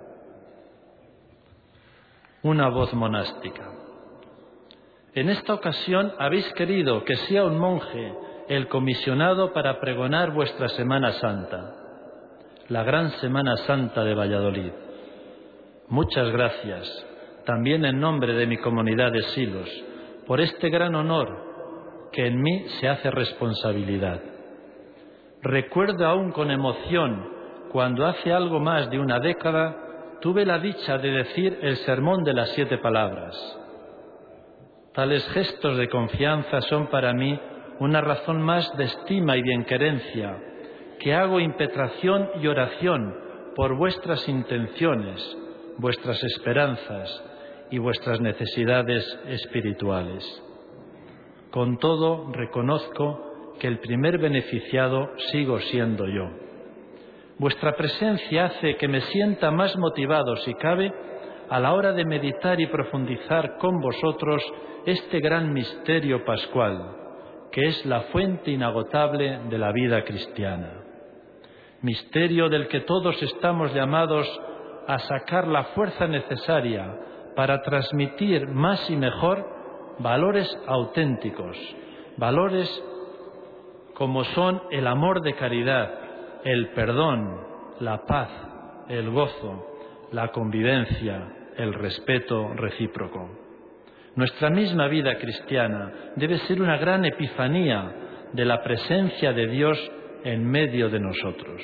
Una voz monástica. En esta ocasión habéis querido que sea un monje el comisionado para pregonar vuestra Semana Santa, la gran Semana Santa de Valladolid. Muchas gracias, también en nombre de mi comunidad de Silos, por este gran honor que en mí se hace responsabilidad. Recuerdo aún con emoción cuando hace algo más de una década tuve la dicha de decir el sermón de las siete palabras. Tales gestos de confianza son para mí una razón más de estima y bienquerencia, que hago impetración y oración por vuestras intenciones, vuestras esperanzas y vuestras necesidades espirituales. Con todo, reconozco que el primer beneficiado sigo siendo yo. Vuestra presencia hace que me sienta más motivado, si cabe, a la hora de meditar y profundizar con vosotros este gran misterio pascual, que es la fuente inagotable de la vida cristiana. Misterio del que todos estamos llamados a sacar la fuerza necesaria para transmitir más y mejor valores auténticos, valores como son el amor de caridad, el perdón, la paz, el gozo, la convivencia, el respeto recíproco. Nuestra misma vida cristiana debe ser una gran epifanía de la presencia de Dios en medio de nosotros.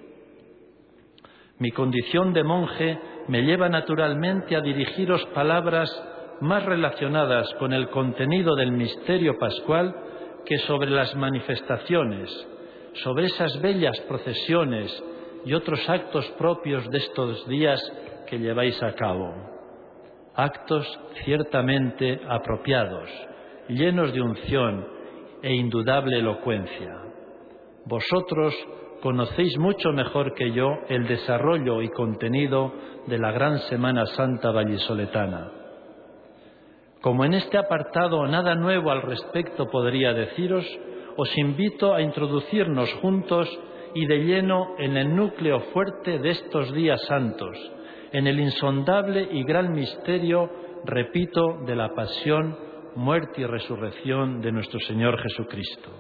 Mi condición de monje me lleva naturalmente a dirigiros palabras más relacionadas con el contenido del misterio pascual que sobre las manifestaciones, sobre esas bellas procesiones y otros actos propios de estos días que lleváis a cabo. Actos ciertamente apropiados, llenos de unción e indudable elocuencia. Vosotros conocéis mucho mejor que yo el desarrollo y contenido de la gran Semana Santa vallisoletana. Como en este apartado nada nuevo al respecto podría deciros, os invito a introducirnos juntos y de lleno en el núcleo fuerte de estos días santos, en el insondable y gran misterio, repito, de la pasión, muerte y resurrección de nuestro Señor Jesucristo.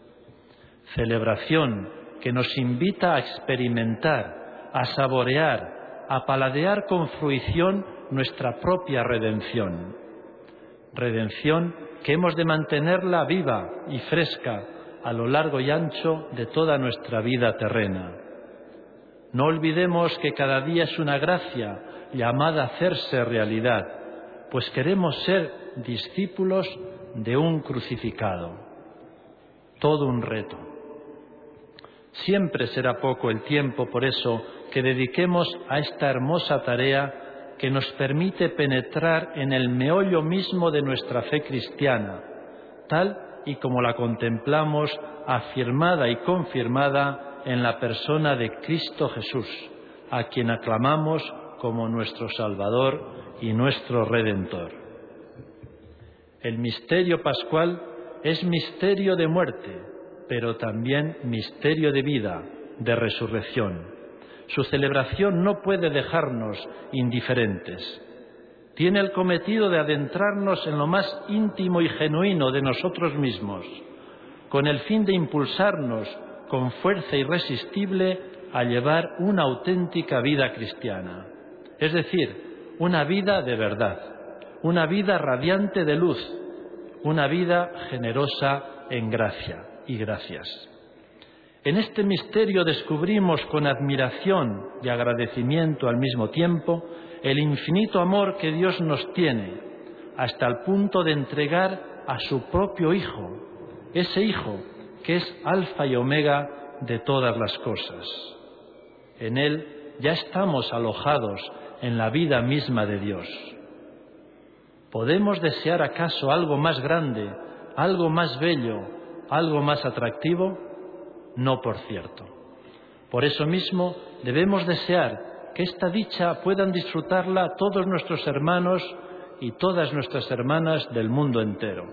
Celebración que nos invita a experimentar, a saborear, a paladear con fruición nuestra propia redención. Redención que hemos de mantenerla viva y fresca a lo largo y ancho de toda nuestra vida terrena. No olvidemos que cada día es una gracia llamada a hacerse realidad, pues queremos ser discípulos de un crucificado. Todo un reto. Siempre será poco el tiempo, por eso, que dediquemos a esta hermosa tarea que nos permite penetrar en el meollo mismo de nuestra fe cristiana, tal y como la contemplamos afirmada y confirmada en la persona de Cristo Jesús, a quien aclamamos como nuestro Salvador y nuestro Redentor. El misterio pascual es misterio de muerte, pero también misterio de vida, de resurrección. Su celebración no puede dejarnos indiferentes. Tiene el cometido de adentrarnos en lo más íntimo y genuino de nosotros mismos, con el fin de impulsarnos con fuerza irresistible a llevar una auténtica vida cristiana, es decir, una vida de verdad, una vida radiante de luz, una vida generosa en gracia y gracias. En este misterio descubrimos con admiración y agradecimiento al mismo tiempo el infinito amor que Dios nos tiene, hasta el punto de entregar a su propio Hijo, ese Hijo que es alfa y omega de todas las cosas. En Él ya estamos alojados en la vida misma de Dios. ¿Podemos desear acaso algo más grande, algo más bello, algo más atractivo? No, por cierto. Por eso mismo debemos desear que esta dicha puedan disfrutarla todos nuestros hermanos y todas nuestras hermanas del mundo entero.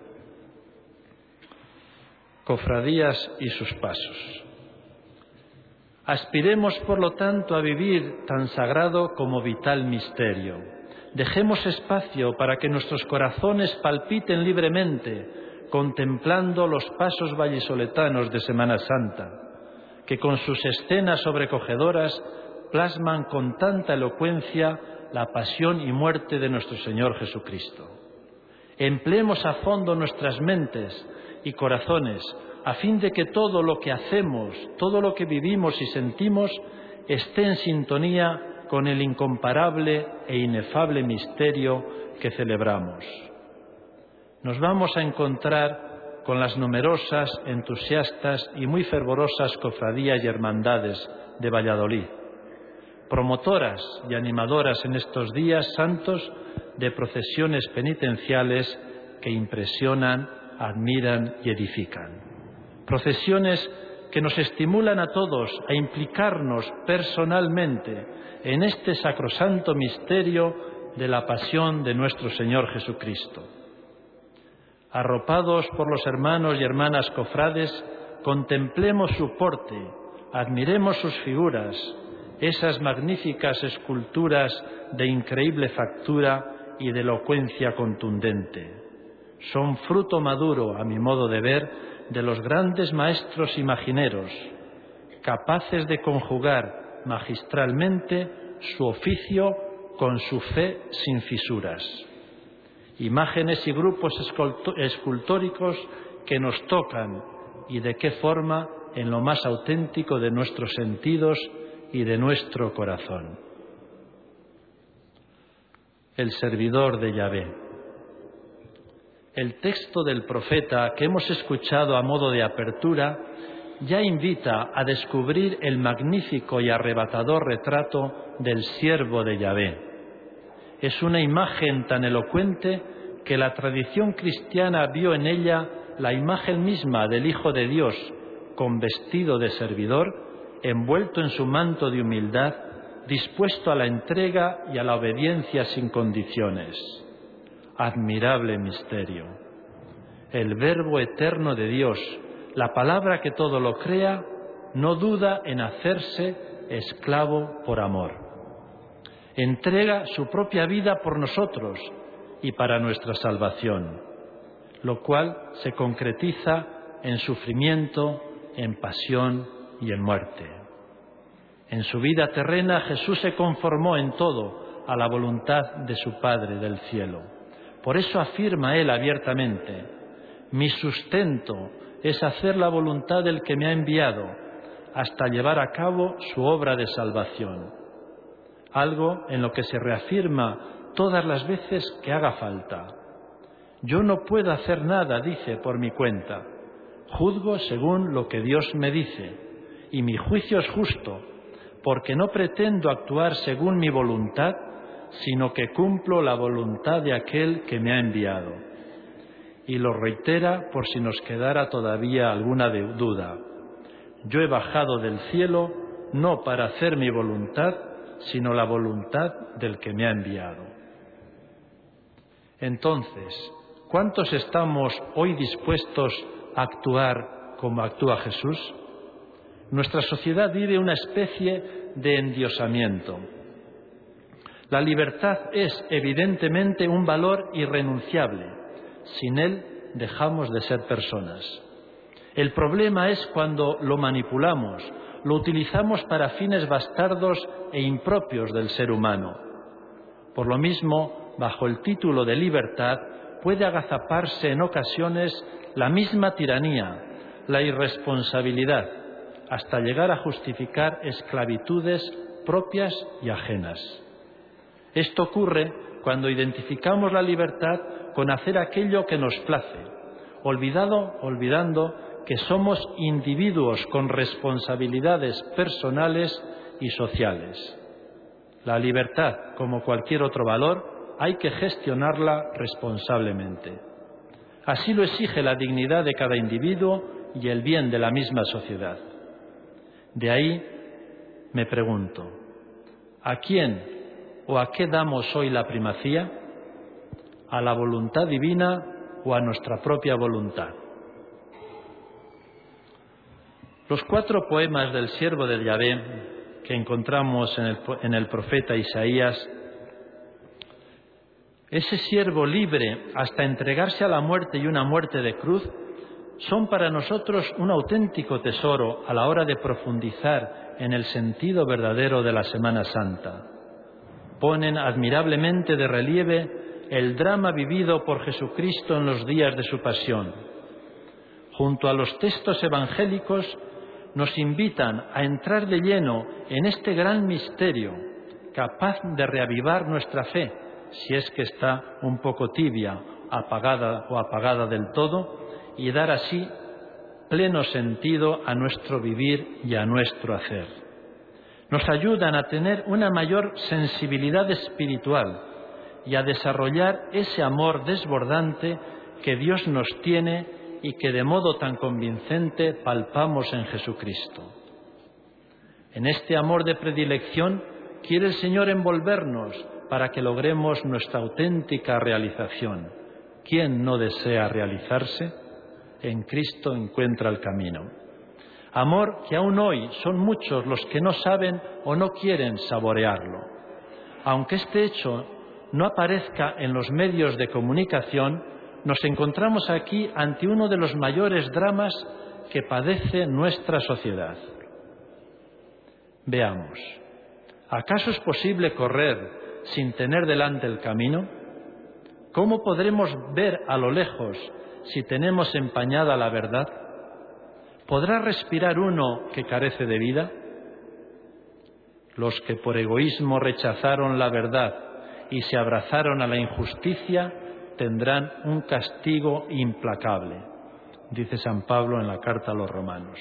Cofradías y sus pasos. Aspiremos, por lo tanto, a vivir tan sagrado como vital misterio. Dejemos espacio para que nuestros corazones palpiten libremente, contemplando los pasos vallisoletanos de Semana Santa, que con sus escenas sobrecogedoras plasman con tanta elocuencia la pasión y muerte de nuestro Señor Jesucristo. Empleemos a fondo nuestras mentes y corazones a fin de que todo lo que hacemos, todo lo que vivimos y sentimos esté en sintonía con el incomparable e inefable misterio que celebramos. Nos vamos a encontrar con las numerosas, entusiastas y muy fervorosas cofradías y hermandades de Valladolid, promotoras y animadoras en estos días santos de procesiones penitenciales que impresionan, admiran y edifican. Procesiones que nos estimulan a todos a implicarnos personalmente en este sacrosanto misterio de la pasión de nuestro Señor Jesucristo. Arropados por los hermanos y hermanas cofrades, contemplemos su porte, admiremos sus figuras, esas magníficas esculturas de increíble factura y de elocuencia contundente. Son fruto maduro, a mi modo de ver, de los grandes maestros imagineros, capaces de conjugar magistralmente su oficio con su fe sin fisuras. Imágenes y grupos escultóricos que nos tocan, y de qué forma, en lo más auténtico de nuestros sentidos y de nuestro corazón. El servidor de Yahvé. El texto del profeta que hemos escuchado a modo de apertura ya invita a descubrir el magnífico y arrebatador retrato del siervo de Yahvé. Es una imagen tan elocuente que la tradición cristiana vio en ella la imagen misma del Hijo de Dios, con vestido de servidor, envuelto en su manto de humildad, dispuesto a la entrega y a la obediencia sin condiciones. Admirable misterio. El Verbo eterno de Dios, la palabra que todo lo crea, no duda en hacerse esclavo por amor. Entrega su propia vida por nosotros y para nuestra salvación, lo cual se concretiza en sufrimiento, en pasión y en muerte. En su vida terrena Jesús se conformó en todo a la voluntad de su Padre del cielo. Por eso afirma él abiertamente: mi sustento es hacer la voluntad del que me ha enviado, hasta llevar a cabo su obra de salvación. Algo en lo que se reafirma todas las veces que haga falta. Yo no puedo hacer nada, dice, por mi cuenta. Juzgo según lo que Dios me dice, y mi juicio es justo, porque no pretendo actuar según mi voluntad, sino que cumplo la voluntad de aquel que me ha enviado. Y lo reitera por si nos quedara todavía alguna duda. Yo he bajado del cielo no para hacer mi voluntad, sino la voluntad del que me ha enviado. Entonces, ¿cuántos estamos hoy dispuestos a actuar como actúa Jesús? Nuestra sociedad vive una especie de endiosamiento. La libertad es, evidentemente, un valor irrenunciable. Sin él dejamos de ser personas. El problema es cuando lo manipulamos, lo utilizamos para fines bastardos e impropios del ser humano. Por lo mismo, bajo el título de libertad, puede agazaparse en ocasiones la misma tiranía, la irresponsabilidad, hasta llegar a justificar esclavitudes propias y ajenas. Esto ocurre cuando identificamos la libertad con hacer aquello que nos place, olvidado, olvidando que somos individuos con responsabilidades personales y sociales. La libertad, como cualquier otro valor, hay que gestionarla responsablemente. Así lo exige la dignidad de cada individuo y el bien de la misma sociedad. De ahí me pregunto, ¿A quién o a qué damos hoy la primacía? ¿A la voluntad divina o a nuestra propia voluntad? Los cuatro poemas del siervo de Yahvé que encontramos en el, en el profeta Isaías, ese siervo libre hasta entregarse a la muerte y una muerte de cruz, son para nosotros un auténtico tesoro a la hora de profundizar en el sentido verdadero de la Semana Santa. Ponen admirablemente de relieve el drama vivido por Jesucristo en los días de su pasión. Junto a los textos evangélicos nos invitan a entrar de lleno en este gran misterio, capaz de reavivar nuestra fe, si es que está un poco tibia, apagada o apagada del todo, y dar así pleno sentido a nuestro vivir y a nuestro hacer. Nos ayudan a tener una mayor sensibilidad espiritual y a desarrollar ese amor desbordante que Dios nos tiene y que de modo tan convincente palpamos en Jesucristo. En este amor de predilección quiere el Señor envolvernos para que logremos nuestra auténtica realización. ¿Quién no desea realizarse? En Cristo encuentra el camino. Amor que aún hoy son muchos los que no saben o no quieren saborearlo. Aunque este hecho no aparezca en los medios de comunicación, nos encontramos aquí ante uno de los mayores dramas que padece nuestra sociedad. Veamos, ¿acaso es posible correr sin tener delante el camino? ¿Cómo podremos ver a lo lejos si tenemos empañada la verdad? ¿Podrá respirar uno que carece de vida? Los que por egoísmo rechazaron la verdad y se abrazaron a la injusticia tendrán un castigo implacable, dice San Pablo en la carta a los Romanos.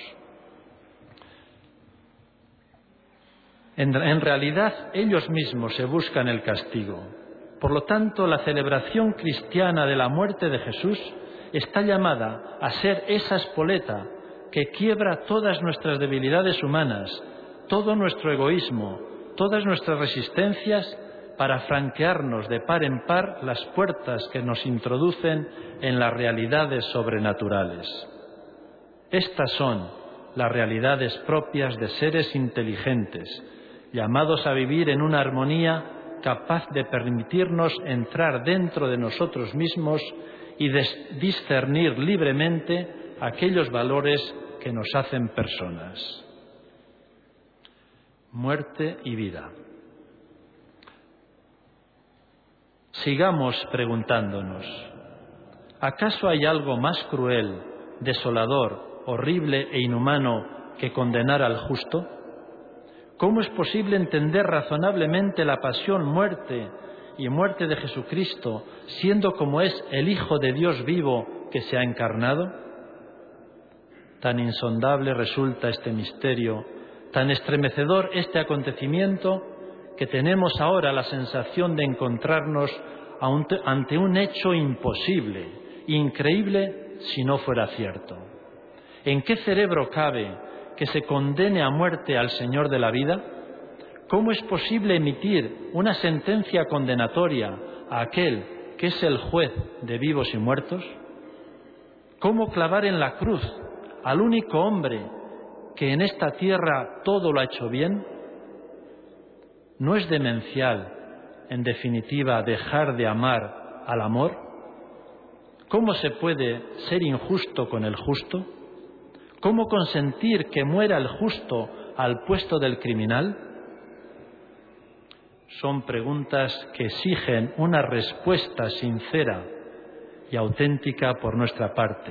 En, en realidad, ellos mismos se buscan el castigo. Por lo tanto, la celebración cristiana de la muerte de Jesús está llamada a ser esa espoleta que quiebra todas nuestras debilidades humanas, todo nuestro egoísmo, todas nuestras resistencias, para franquearnos de par en par las puertas que nos introducen en las realidades sobrenaturales. Estas son las realidades propias de seres inteligentes, llamados a vivir en una armonía capaz de permitirnos entrar dentro de nosotros mismos y discernir libremente aquellos valores que nos hacen personas. Muerte y vida. Sigamos preguntándonos, ¿acaso hay algo más cruel, desolador, horrible e inhumano que condenar al justo? ¿Cómo es posible entender razonablemente la pasión, muerte y muerte de Jesucristo, siendo como es el Hijo de Dios vivo que se ha encarnado? Tan insondable resulta este misterio, tan estremecedor este acontecimiento, que tenemos ahora la sensación de encontrarnos ante un hecho imposible, increíble si no fuera cierto. ¿En qué cerebro cabe que se condene a muerte al Señor de la vida? ¿Cómo es posible emitir una sentencia condenatoria a aquel que es el juez de vivos y muertos? ¿Cómo clavar en la cruz al único hombre que en esta tierra todo lo ha hecho bien? ¿No es demencial, en definitiva, dejar de amar al amor? ¿Cómo se puede ser injusto con el justo? ¿Cómo consentir que muera el justo al puesto del criminal? Son preguntas que exigen una respuesta sincera y auténtica por nuestra parte.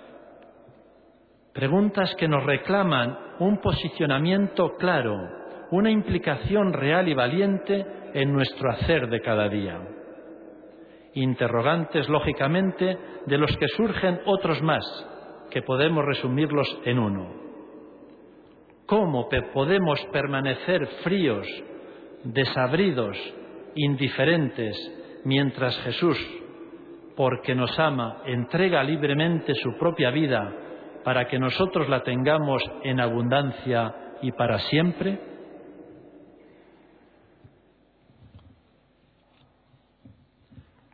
Preguntas que nos reclaman un posicionamiento claro, una implicación real y valiente en nuestro hacer de cada día. Interrogantes, lógicamente, de los que surgen otros más, que podemos resumirlos en uno. ¿Cómo podemos permanecer fríos, desabridos, indiferentes, mientras Jesús, porque nos ama, entrega libremente su propia vida para que nosotros la tengamos en abundancia y para siempre?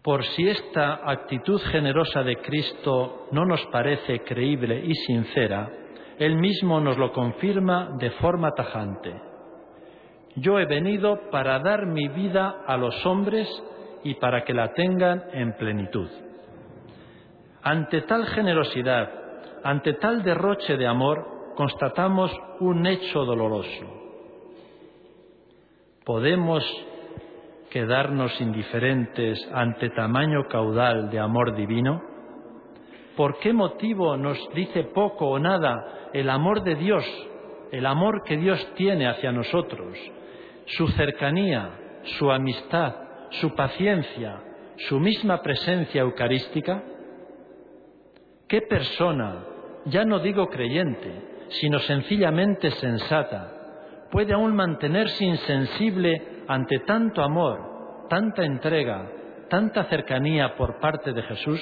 por si esta actitud generosa de Cristo no nos parece creíble y sincera, Él mismo nos lo confirma de forma tajante. Yo he venido para dar mi vida a los hombres y para que la tengan en plenitud. Ante tal generosidad, ante tal derroche de amor, constatamos un hecho doloroso. ¿Podemos quedarnos indiferentes ante tamaño caudal de amor divino? ¿Por qué motivo nos dice poco o nada el amor de Dios, el amor que Dios tiene hacia nosotros, su cercanía, su amistad, su paciencia, su misma presencia eucarística? ¿Qué persona, ya no digo creyente, sino sencillamente sensata, puede aún mantenerse insensible ante tanto amor, tanta entrega, tanta cercanía por parte de Jesús?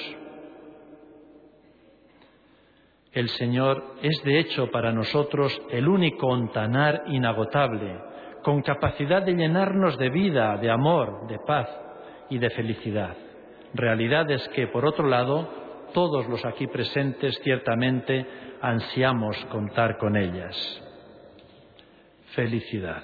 El Señor es de hecho para nosotros el único ontanar inagotable, con capacidad de llenarnos de vida, de amor, de paz y de felicidad. Realidades que, por otro lado, todos los aquí presentes ciertamente ansiamos contar con ellas. Felicidad.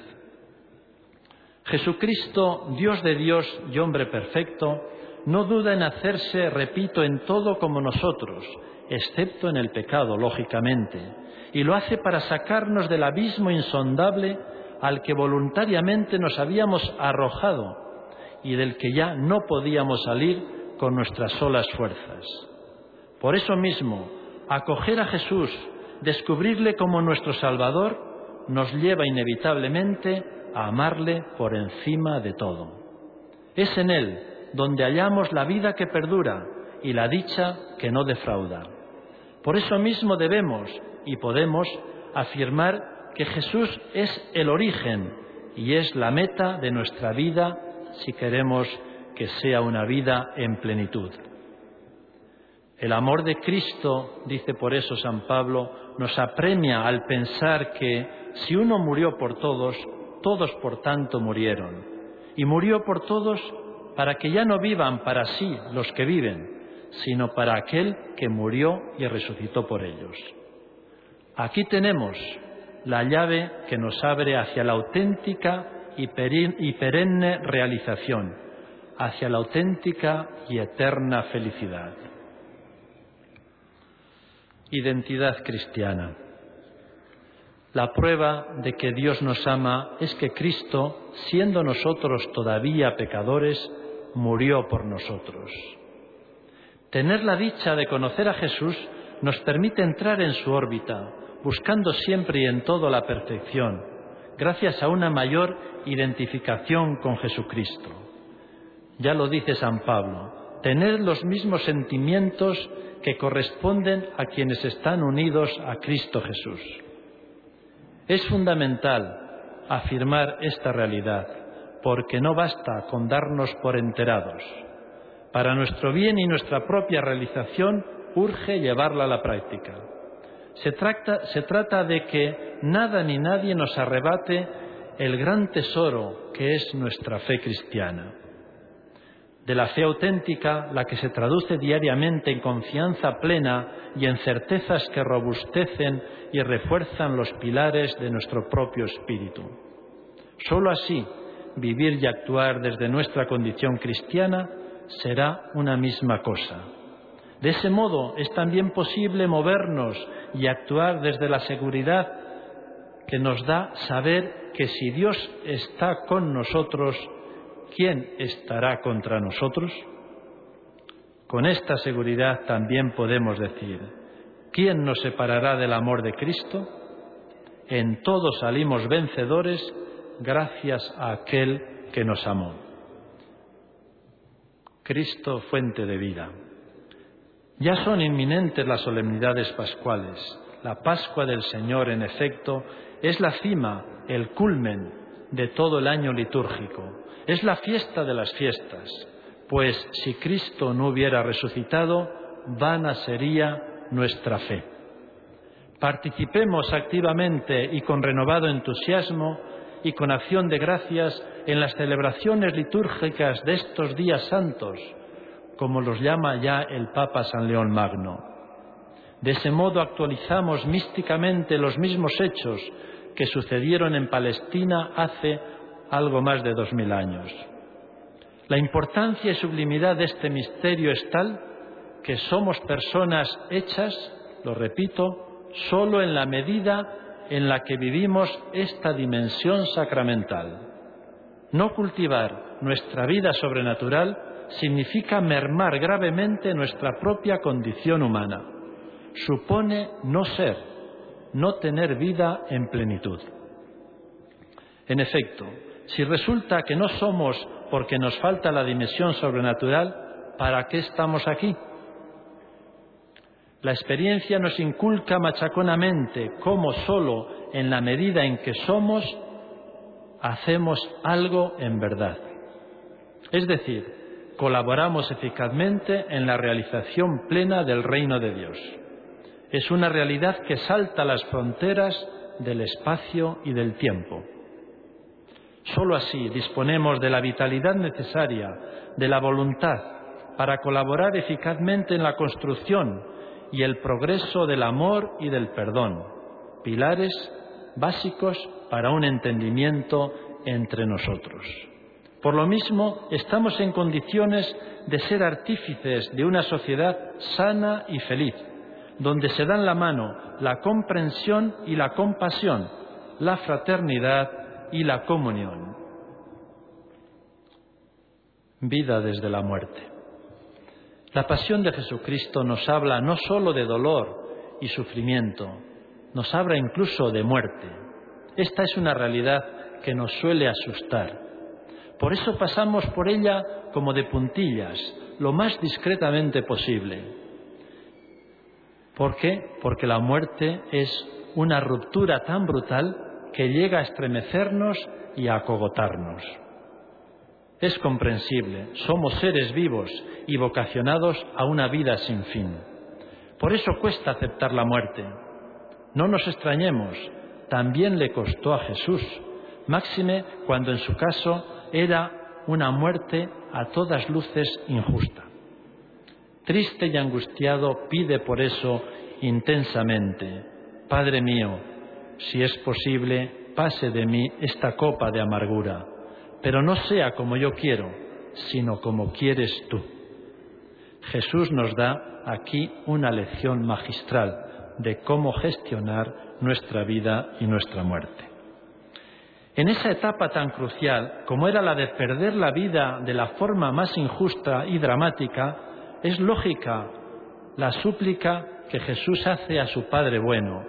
Jesucristo, Dios de Dios y hombre perfecto, no duda en hacerse, repito, en todo como nosotros, excepto en el pecado, lógicamente, y lo hace para sacarnos del abismo insondable al que voluntariamente nos habíamos arrojado y del que ya no podíamos salir con nuestras solas fuerzas. Por eso mismo, acoger a Jesús, descubrirle como nuestro Salvador, nos lleva inevitablemente a amarle por encima de todo. Es en Él donde hallamos la vida que perdura y la dicha que no defrauda. Por eso mismo debemos y podemos afirmar que Jesús es el origen y es la meta de nuestra vida si queremos que sea una vida en plenitud. El amor de Cristo, dice por eso San Pablo, nos apremia al pensar que si uno murió por todos, todos por tanto murieron. Y murió por todos para que ya no vivan para sí los que viven, sino para aquel que murió y resucitó por ellos. Aquí tenemos la llave que nos abre hacia la auténtica y perenne realización, hacia la auténtica y eterna felicidad. Identidad cristiana. La prueba de que Dios nos ama es que Cristo, siendo nosotros todavía pecadores, murió por nosotros. Tener la dicha de conocer a Jesús nos permite entrar en su órbita, buscando siempre y en todo la perfección, gracias a una mayor identificación con Jesucristo. Ya lo dice San Pablo, tener los mismos sentimientos que corresponden a quienes están unidos a Cristo Jesús. Es fundamental afirmar esta realidad, porque no basta con darnos por enterados. Para nuestro bien y nuestra propia realización urge llevarla a la práctica. Se trata, se trata de que nada ni nadie nos arrebate el gran tesoro que es nuestra fe cristiana. De la fe auténtica, la que se traduce diariamente en confianza plena y en certezas que robustecen y refuerzan los pilares de nuestro propio espíritu. Solo así, vivir y actuar desde nuestra condición cristiana será una misma cosa. De ese modo es también posible movernos y actuar desde la seguridad que nos da saber que si Dios está con nosotros, ¿quién estará contra nosotros? Con esta seguridad también podemos decir, ¿quién nos separará del amor de Cristo? En todo salimos vencedores gracias a aquel que nos amó. Cristo, fuente de vida. Ya son inminentes las solemnidades pascuales. La Pascua del Señor, en efecto, es la cima, el culmen de todo el año litúrgico. Es la fiesta de las fiestas, pues si Cristo no hubiera resucitado, vana sería nuestra fe. Participemos activamente y con renovado entusiasmo y con acción de gracias en las celebraciones litúrgicas de estos días santos, como los llama ya el Papa San León Magno. De ese modo actualizamos místicamente los mismos hechos que sucedieron en Palestina hace algo más de dos mil años. La importancia y sublimidad de este misterio es tal que somos personas hechas, lo repito, solo en la medida en la que vivimos esta dimensión sacramental. No cultivar nuestra vida sobrenatural significa mermar gravemente nuestra propia condición humana. Supone no ser, no tener vida en plenitud. En efecto, si resulta que no somos porque nos falta la dimensión sobrenatural, ¿para qué estamos aquí? La experiencia nos inculca machaconamente cómo solo en la medida en que somos, hacemos algo en verdad. Es decir, colaboramos eficazmente en la realización plena del reino de Dios. Es una realidad que salta las fronteras del espacio y del tiempo. Solo así disponemos de la vitalidad necesaria, de la voluntad, para colaborar eficazmente en la construcción y el progreso del amor y del perdón, pilares básicos para un entendimiento entre nosotros. Por lo mismo, estamos en condiciones de ser artífices de una sociedad sana y feliz, donde se dan la mano la comprensión y la compasión, la fraternidad y la comunión. Vida desde la muerte. La pasión de Jesucristo nos habla no solo de dolor y sufrimiento, nos habla incluso de muerte. Esta es una realidad que nos suele asustar. Por eso pasamos por ella como de puntillas, lo más discretamente posible. ¿Por qué? Porque la muerte es una ruptura tan brutal que llega a estremecernos y a acogotarnos. Es comprensible, somos seres vivos y vocacionados a una vida sin fin. Por eso cuesta aceptar la muerte. No nos extrañemos, también le costó a Jesús, máxime cuando en su caso era una muerte a todas luces injusta. Triste y angustiado pide por eso intensamente: Padre mío, si es posible, pase de mí esta copa de amargura, pero no sea como yo quiero, sino como quieres tú. Jesús nos da aquí una lección magistral de cómo gestionar nuestra vida y nuestra muerte. En esa etapa tan crucial, como era la de perder la vida de la forma más injusta y dramática, es lógica la súplica que Jesús hace a su Padre bueno.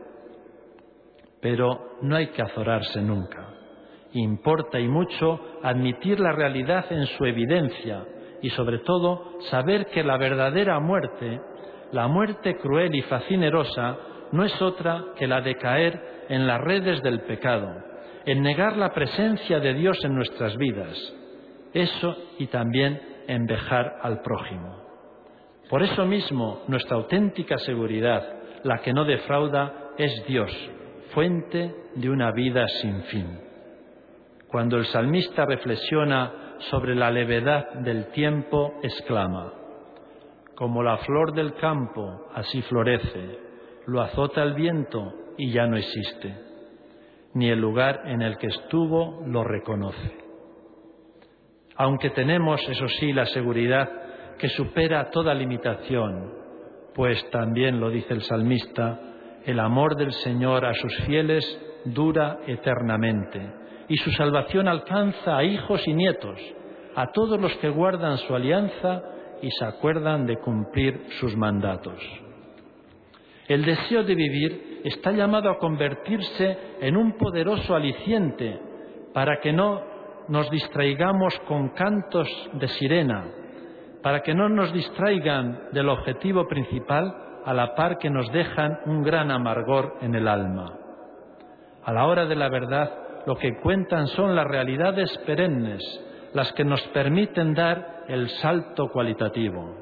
Pero no hay que azorarse nunca. Importa y mucho admitir la realidad en su evidencia y, sobre todo, saber que la verdadera muerte, la muerte cruel y fascinerosa, no es otra que la de caer en las redes del pecado, en negar la presencia de Dios en nuestras vidas. Eso y también en vejar al prójimo. Por eso mismo, nuestra auténtica seguridad, la que no defrauda, es Dios, fuente de una vida sin fin. Cuando el salmista reflexiona sobre la levedad del tiempo, exclama: como la flor del campo, así florece, lo azota el viento y ya no existe, ni el lugar en el que estuvo lo reconoce. Aunque tenemos, eso sí, la seguridad que supera toda limitación, pues también lo dice el salmista: el amor del Señor a sus fieles dura eternamente, y su salvación alcanza a hijos y nietos, a todos los que guardan su alianza y se acuerdan de cumplir sus mandatos. El deseo de vivir está llamado a convertirse en un poderoso aliciente para que no nos distraigamos con cantos de sirena, para que no nos distraigan del objetivo principal, a la par que nos dejan un gran amargor en el alma. A la hora de la verdad, lo que cuentan son las realidades perennes, las que nos permiten dar el salto cualitativo.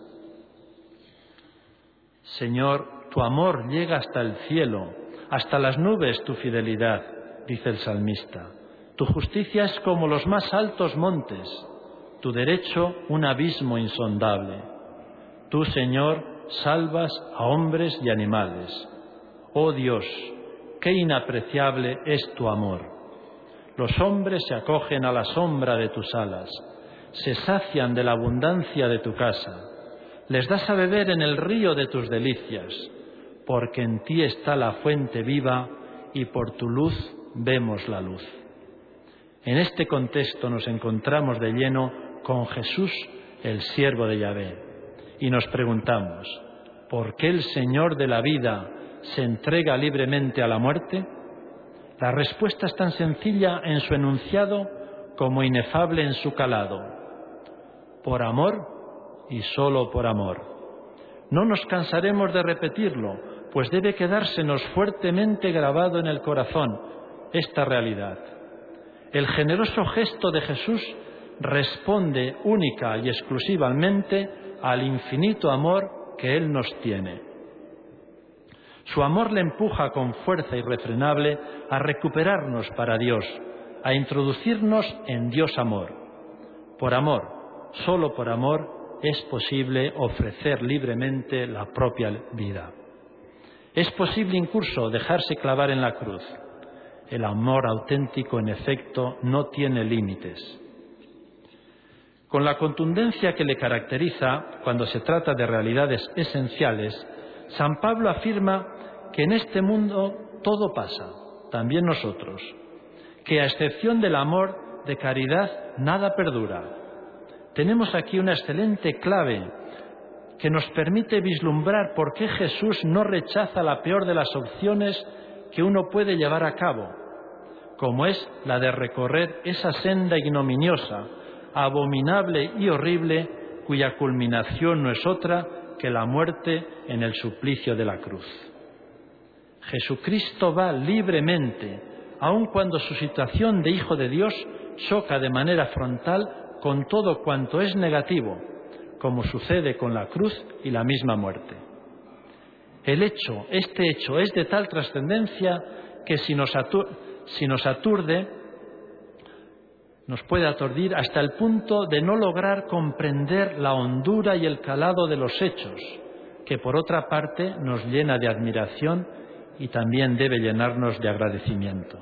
Señor, tu amor llega hasta el cielo, hasta las nubes tu fidelidad, dice el salmista. Tu justicia es como los más altos montes. tu derecho un abismo insondable. Tú, Señor, salvas a hombres y animales. Oh Dios, qué inapreciable es tu amor. Los hombres se acogen a la sombra de tus alas, se sacian de la abundancia de tu casa. Les das a beber en el río de tus delicias, porque en ti está la fuente viva y por tu luz vemos la luz. En este contexto nos encontramos de lleno con Jesús, el siervo de Yahvé, y nos preguntamos, ¿por qué el Señor de la vida se entrega libremente a la muerte? La respuesta es tan sencilla en su enunciado como inefable en su calado. Por amor y solo por amor. No nos cansaremos de repetirlo, pues debe quedársenos fuertemente grabado en el corazón esta realidad. El generoso gesto de Jesús responde única y exclusivamente al infinito amor que Él nos tiene. Su amor le empuja con fuerza irrefrenable a recuperarnos para Dios, a introducirnos en Dios amor. Por amor, solo por amor, es posible ofrecer libremente la propia vida. Es posible incluso dejarse clavar en la cruz. El amor auténtico, en efecto, no tiene límites. Con la contundencia que le caracteriza cuando se trata de realidades esenciales, San Pablo afirma que en este mundo todo pasa, también nosotros, que a excepción del amor de caridad nada perdura. Tenemos aquí una excelente clave que nos permite vislumbrar por qué Jesús no rechaza la peor de las opciones que uno puede llevar a cabo, como es la de recorrer esa senda ignominiosa, abominable y horrible, cuya culminación no es otra que la muerte en el suplicio de la cruz. Jesucristo va libremente, aun cuando su situación de Hijo de Dios choca de manera frontal con todo cuanto es negativo, como sucede con la cruz y la misma muerte. El hecho, este hecho, es de tal trascendencia que si nos, atur, si nos aturde, nos puede aturdir hasta el punto de no lograr comprender la hondura y el calado de los hechos, que por otra parte nos llena de admiración y también debe llenarnos de agradecimiento.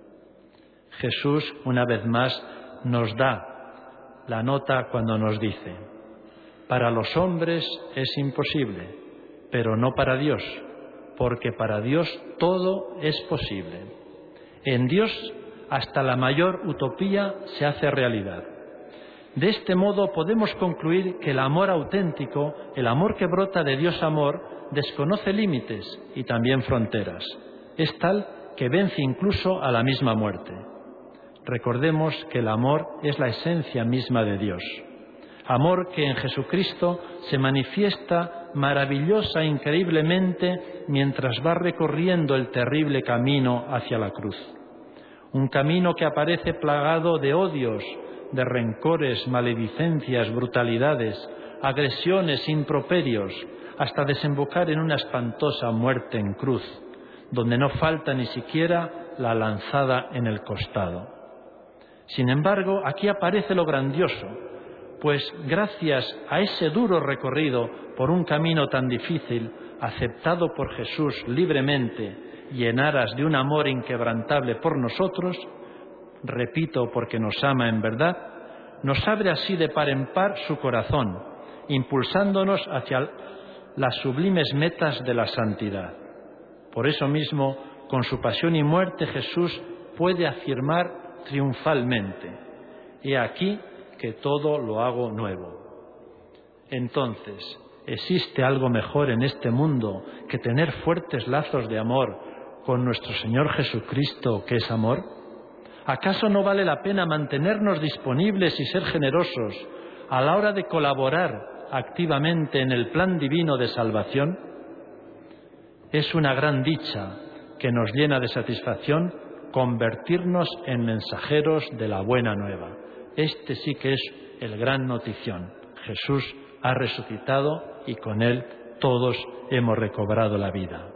Jesús, una vez más, nos da la nota cuando nos dice: para los hombres es imposible, pero no para Dios, porque para Dios todo es posible. En Dios hasta la mayor utopía se hace realidad. De este modo podemos concluir que el amor auténtico, el amor que brota de Dios amor, desconoce límites y también fronteras. Es tal que vence incluso a la misma muerte. Recordemos que el amor es la esencia misma de Dios. Amor que en Jesucristo se manifiesta maravillosa e increíblemente mientras va recorriendo el terrible camino hacia la cruz. Un camino que aparece plagado de odios, de rencores, maledicencias, brutalidades, agresiones, improperios, hasta desembocar en una espantosa muerte en cruz, donde no falta ni siquiera la lanzada en el costado. Sin embargo, aquí aparece lo grandioso, pues gracias a ese duro recorrido por un camino tan difícil, aceptado por Jesús libremente y en aras de un amor inquebrantable por nosotros, repito, porque nos ama en verdad, nos abre así de par en par su corazón, impulsándonos hacia las sublimes metas de la santidad. Por eso mismo, con su pasión y muerte, Jesús puede afirmar triunfalmente: he aquí que todo lo hago nuevo. Entonces, ¿existe algo mejor en este mundo que tener fuertes lazos de amor con nuestro Señor Jesucristo, que es amor? ¿Acaso no vale la pena mantenernos disponibles y ser generosos a la hora de colaborar activamente en el plan divino de salvación? Es una gran dicha que nos llena de satisfacción convertirnos en mensajeros de la buena nueva. Este sí que es el gran notición. Jesús ha resucitado y con Él todos hemos recobrado la vida.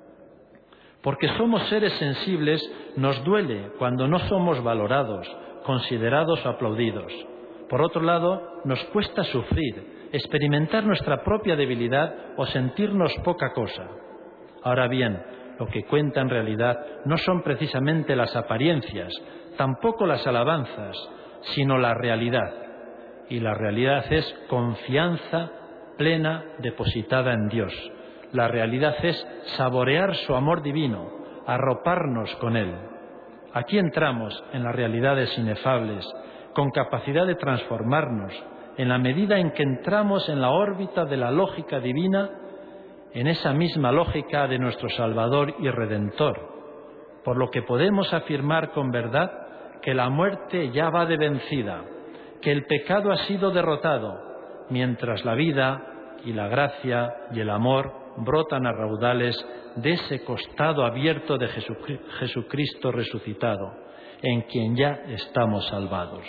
Porque somos seres sensibles, nos duele cuando no somos valorados, considerados o aplaudidos. Por otro lado, nos cuesta sufrir, experimentar nuestra propia debilidad o sentirnos poca cosa. Ahora bien, lo que cuenta en realidad no son precisamente las apariencias, tampoco las alabanzas, sino la realidad. Y la realidad es confianza plena depositada en Dios. La realidad es saborear su amor divino, arroparnos con Él. Aquí entramos en las realidades inefables, con capacidad de transformarnos, en la medida en que entramos en la órbita de la lógica divina, en esa misma lógica de nuestro Salvador y Redentor, por lo que podemos afirmar con verdad que la muerte ya va de vencida, que el pecado ha sido derrotado, mientras la vida y la gracia y el amor brotan a raudales de ese costado abierto de Jesucristo resucitado, en quien ya estamos salvados.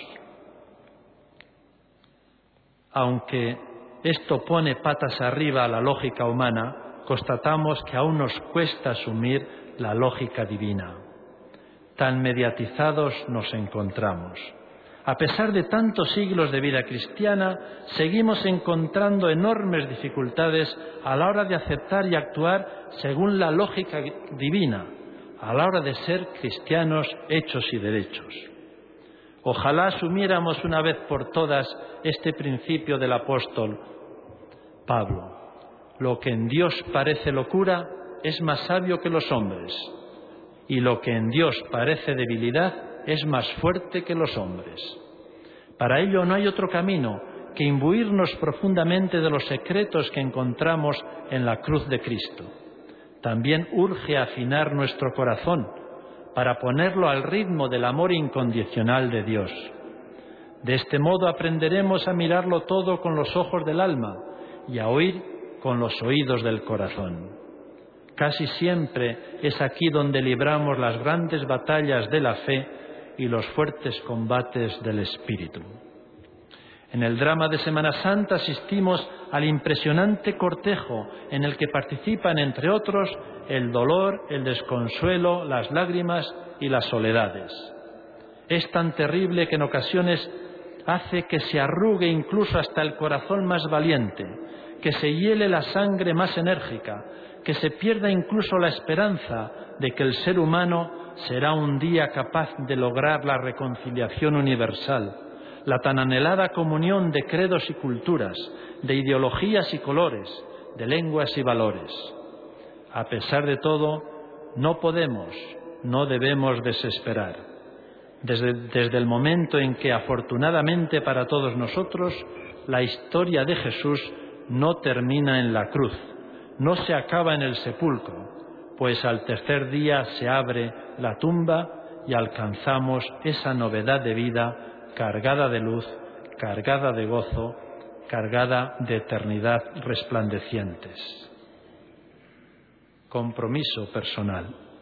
Aunque esto pone patas arriba a la lógica humana, constatamos que aún nos cuesta asumir la lógica divina. Tan mediatizados nos encontramos. A pesar de tantos siglos de vida cristiana, seguimos encontrando enormes dificultades a la hora de aceptar y actuar según la lógica divina, a la hora de ser cristianos hechos y derechos. Ojalá asumiéramos una vez por todas este principio del apóstol Pablo. Lo que en Dios parece locura es más sabio que los hombres, y lo que en Dios parece debilidad es más fuerte que los hombres. Para ello no hay otro camino que imbuirnos profundamente de los secretos que encontramos en la cruz de Cristo. También urge afinar nuestro corazón para ponerlo al ritmo del amor incondicional de Dios. De este modo aprenderemos a mirarlo todo con los ojos del alma y a oír con los oídos del corazón. Casi siempre es aquí donde libramos las grandes batallas de la fe y los fuertes combates del espíritu. En el drama de Semana Santa asistimos al impresionante cortejo en el que participan, entre otros, el dolor, el desconsuelo, las lágrimas y las soledades. Es tan terrible que en ocasiones hace que se arrugue incluso hasta el corazón más valiente, que se hiele la sangre más enérgica, que se pierda incluso la esperanza de que el ser humano será un día capaz de lograr la reconciliación universal, la tan anhelada comunión de credos y culturas, de ideologías y colores, de lenguas y valores. A pesar de todo, no podemos, no debemos desesperar. Desde, desde el momento en que, afortunadamente para todos nosotros, la historia de Jesús no termina en la cruz, no se acaba en el sepulcro, pues al tercer día se abre la tumba y alcanzamos esa novedad de vida cargada de luz, cargada de gozo, cargada de eternidad resplandecientes. Compromiso personal.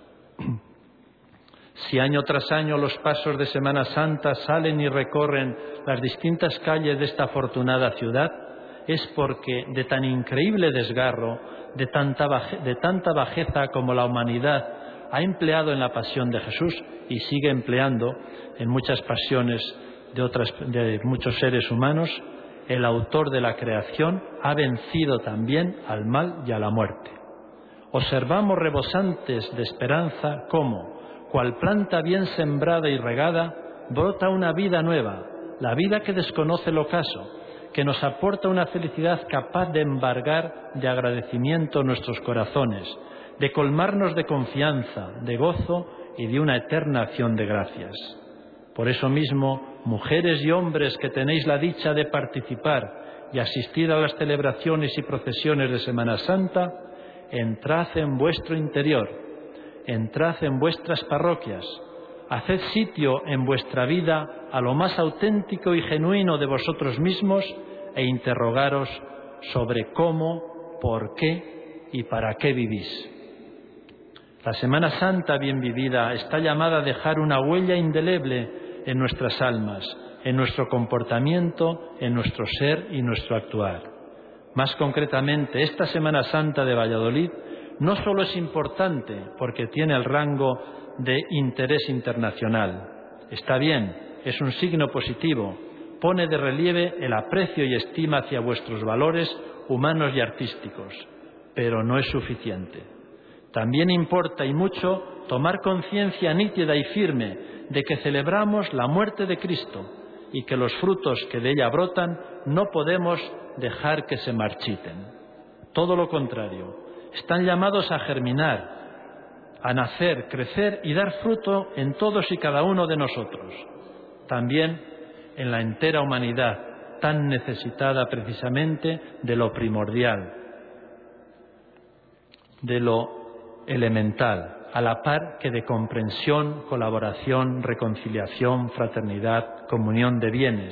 Si año tras año los pasos de Semana Santa salen y recorren las distintas calles de esta afortunada ciudad, es porque de tan increíble desgarro, de tanta, baje, de tanta bajeza como la humanidad ha empleado en la pasión de Jesús y sigue empleando en muchas pasiones de, otras, de muchos seres humanos, el autor de la creación ha vencido también al mal y a la muerte. Observamos rebosantes de esperanza cómo, cual planta bien sembrada y regada, brota una vida nueva, la vida que desconoce el ocaso, que nos aporta una felicidad capaz de embargar de agradecimiento nuestros corazones, de colmarnos de confianza, de gozo y de una eterna acción de gracias. Por eso mismo, mujeres y hombres que tenéis la dicha de participar y asistir a las celebraciones y procesiones de Semana Santa, entrad en vuestro interior, entrad en vuestras parroquias, haced sitio en vuestra vida a lo más auténtico y genuino de vosotros mismos e interrogaros sobre cómo, por qué y para qué vivís. La Semana Santa bien vivida está llamada a dejar una huella indeleble en nuestras almas, en nuestro comportamiento, en nuestro ser y nuestro actuar. Más concretamente, esta Semana Santa de Valladolid no solo es importante porque tiene el rango de interés internacional. Está bien, es un signo positivo, pone de relieve el aprecio y estima hacia vuestros valores humanos y artísticos, pero no es suficiente. También importa y mucho tomar conciencia nítida y firme de que celebramos la muerte de Cristo y que los frutos que de ella brotan no podemos dejar que se marchiten. Todo lo contrario, están llamados a germinar, a nacer, crecer y dar fruto en todos y cada uno de nosotros. También en la entera humanidad, tan necesitada precisamente de lo primordial, de lo elemental, a la par que de comprensión, colaboración, reconciliación, fraternidad, comunión de bienes.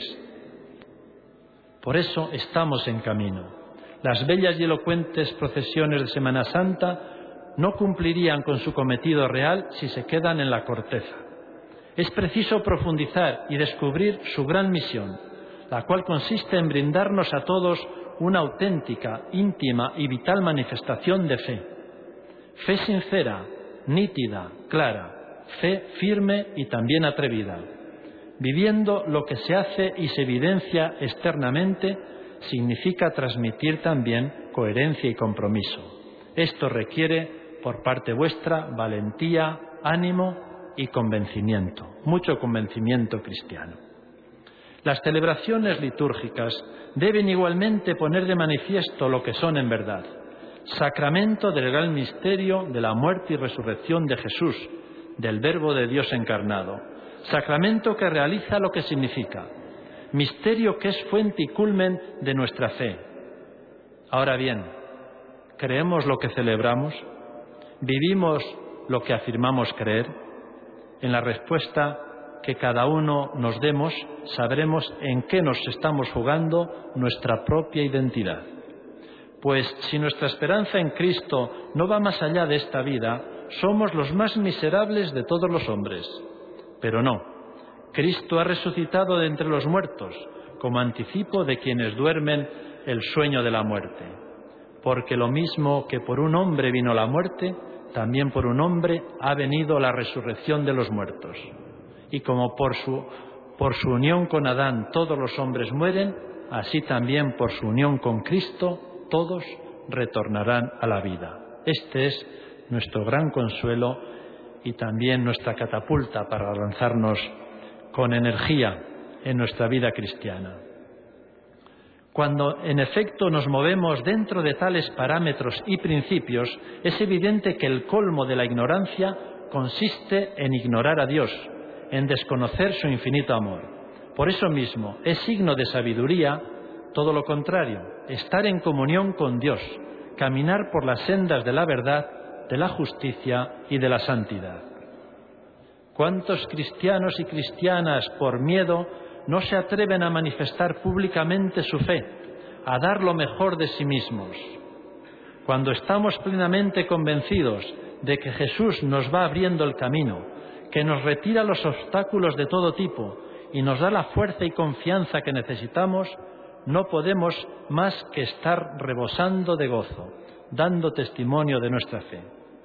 Por eso estamos en camino. Las bellas y elocuentes procesiones de Semana Santa no cumplirían con su cometido real si se quedan en la corteza. Es preciso profundizar y descubrir su gran misión, la cual consiste en brindarnos a todos una auténtica, íntima y vital manifestación de fe. Fe sincera, nítida, clara, fe firme y también atrevida. Viviendo lo que se hace y se evidencia externamente, significa transmitir también coherencia y compromiso. Esto requiere, por parte vuestra, valentía, ánimo y convencimiento, mucho convencimiento cristiano. Las celebraciones litúrgicas deben igualmente poner de manifiesto lo que son en verdad: sacramento del gran misterio de la muerte y resurrección de Jesús, del Verbo de Dios encarnado, sacramento que realiza lo que significa, misterio que es fuente y culmen de nuestra fe. Ahora bien, ¿creemos lo que celebramos? ¿Vivimos lo que afirmamos creer? En la respuesta que cada uno nos demos, sabremos en qué nos estamos jugando nuestra propia identidad. Pues si nuestra esperanza en Cristo no va más allá de esta vida, somos los más miserables de todos los hombres. Pero no, Cristo ha resucitado de entre los muertos, como anticipo de quienes duermen el sueño de la muerte. Porque lo mismo que por un hombre vino la muerte, también por un hombre ha venido la resurrección de los muertos. Y como por su, por su unión con Adán todos los hombres mueren, así también por su unión con Cristo todos retornarán a la vida. Este es nuestro gran consuelo y también nuestra catapulta para lanzarnos con energía en nuestra vida cristiana. Cuando en efecto nos movemos dentro de tales parámetros y principios, es evidente que el colmo de la ignorancia consiste en ignorar a Dios, en desconocer su infinito amor. Por eso mismo es signo de sabiduría todo lo contrario, estar en comunión con Dios, caminar por las sendas de la verdad, de la justicia y de la santidad. ¿Cuántos cristianos y cristianas, por miedo, no se atreven a manifestar públicamente su fe, a dar lo mejor de sí mismos? Cuando estamos plenamente convencidos de que Jesús nos va abriendo el camino, que nos retira los obstáculos de todo tipo y nos da la fuerza y confianza que necesitamos, no podemos más que estar rebosando de gozo, dando testimonio de nuestra fe.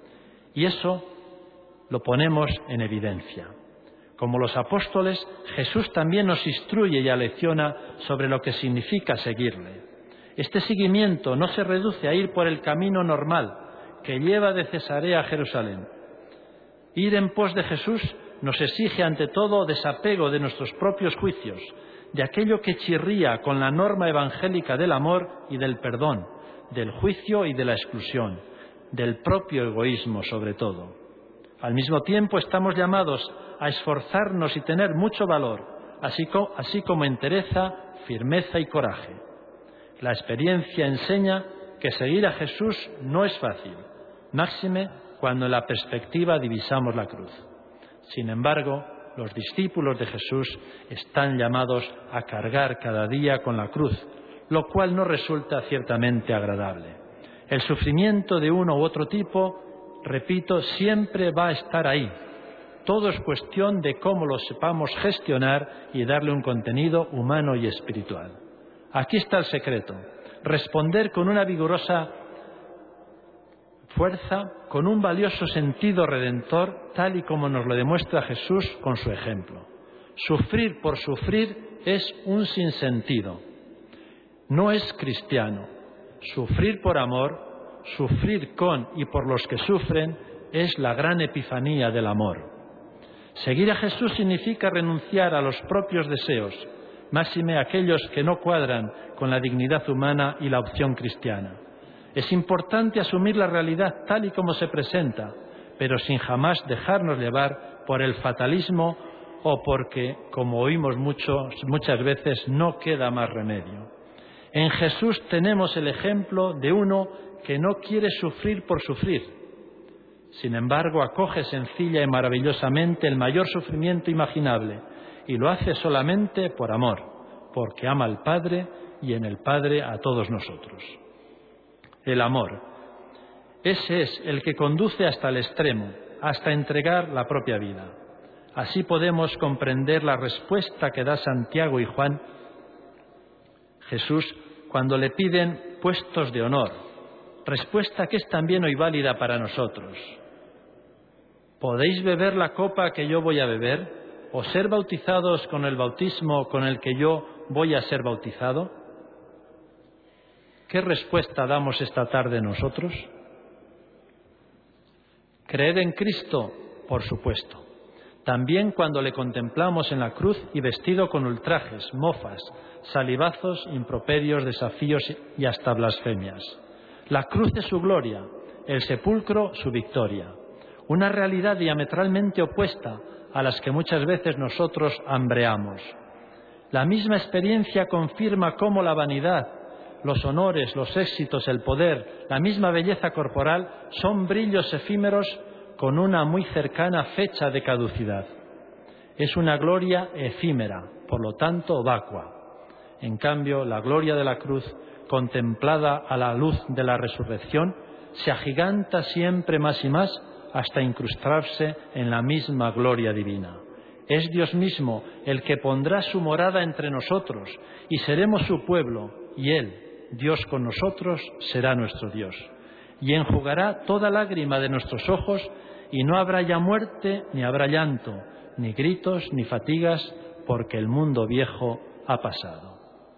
Y eso lo ponemos en evidencia. Como los apóstoles, Jesús también nos instruye y alecciona sobre lo que significa seguirle. Este seguimiento no se reduce a ir por el camino normal que lleva de Cesarea a Jerusalén. Ir en pos de Jesús nos exige ante todo desapego de nuestros propios juicios, de aquello que chirría con la norma evangélica del amor y del perdón, del juicio y de la exclusión, del propio egoísmo sobre todo. Al mismo tiempo estamos llamados a esforzarnos y tener mucho valor, así, co- así como entereza, firmeza y coraje. La experiencia enseña que seguir a Jesús no es fácil, máxime cuando en la perspectiva divisamos la cruz. Sin embargo, los discípulos de Jesús están llamados a cargar cada día con la cruz, lo cual no resulta ciertamente agradable. El sufrimiento de uno u otro tipo, repito, siempre va a estar ahí. Todo es cuestión de cómo lo sepamos gestionar y darle un contenido humano y espiritual. Aquí está el secreto: responder con una vigorosa fuerza, con un valioso sentido redentor, tal y como nos lo demuestra Jesús con su ejemplo. Sufrir por sufrir es un sinsentido. No es cristiano. Sufrir por amor, sufrir con y por los que sufren, es la gran epifanía del amor. Seguir a Jesús significa renunciar a los propios deseos, máxime aquellos que no cuadran con la dignidad humana y la opción cristiana. Es importante asumir la realidad tal y como se presenta, pero sin jamás dejarnos llevar por el fatalismo o porque, como oímos mucho, muchas veces, no queda más remedio. En Jesús tenemos el ejemplo de uno que no quiere sufrir por sufrir. Sin embargo, acoge sencilla y maravillosamente el mayor sufrimiento imaginable y lo hace solamente por amor, porque ama al Padre y en el Padre a todos nosotros. El amor. Ese es el que conduce hasta el extremo, hasta entregar la propia vida. Así podemos comprender la respuesta que da Santiago y Juan, Jesús, cuando le piden puestos de honor, respuesta que es también hoy válida para nosotros. ¿Podéis beber la copa que yo voy a beber o ser bautizados con el bautismo con el que yo voy a ser bautizado? ¿Qué respuesta damos esta tarde nosotros? Creed en Cristo, por supuesto. También cuando le contemplamos en la cruz y vestido con ultrajes, mofas, salivazos, improperios, desafíos y hasta blasfemias. La cruz es su gloria, el sepulcro su victoria. Una realidad diametralmente opuesta a las que muchas veces nosotros hambreamos. La misma experiencia confirma cómo la vanidad, los honores, los éxitos, el poder, la misma belleza corporal son brillos efímeros con una muy cercana fecha de caducidad. Es una gloria efímera, por lo tanto vacua. En cambio, la gloria de la cruz, contemplada a la luz de la resurrección, se agiganta siempre más y más hasta incrustarse en la misma gloria divina. Es Dios mismo el que pondrá su morada entre nosotros y seremos su pueblo, y Él, Dios con nosotros, será nuestro Dios. Y enjugará toda lágrima de nuestros ojos y no habrá ya muerte, ni habrá llanto, ni gritos, ni fatigas, porque el mundo viejo ha pasado.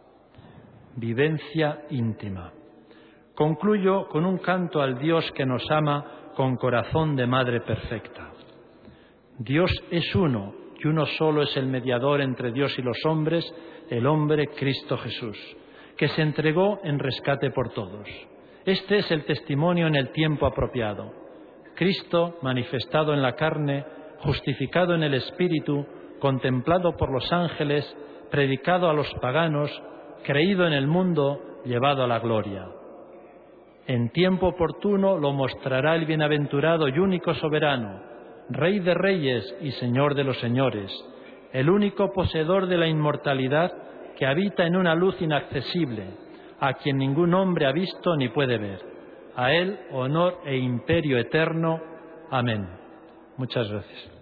Vivencia íntima. Concluyo con un canto al Dios que nos ama con corazón de madre perfecta. Dios es uno, y uno solo es el mediador entre Dios y los hombres, el hombre Cristo Jesús, que se entregó en rescate por todos. Este es el testimonio en el tiempo apropiado. Cristo, manifestado en la carne, justificado en el Espíritu, contemplado por los ángeles, predicado a los paganos, creído en el mundo, llevado a la gloria. En tiempo oportuno lo mostrará el bienaventurado y único soberano, Rey de reyes y Señor de los señores, el único poseedor de la inmortalidad que habita en una luz inaccesible, a quien ningún hombre ha visto ni puede ver. A Él honor e imperio eterno. Amén. Muchas gracias.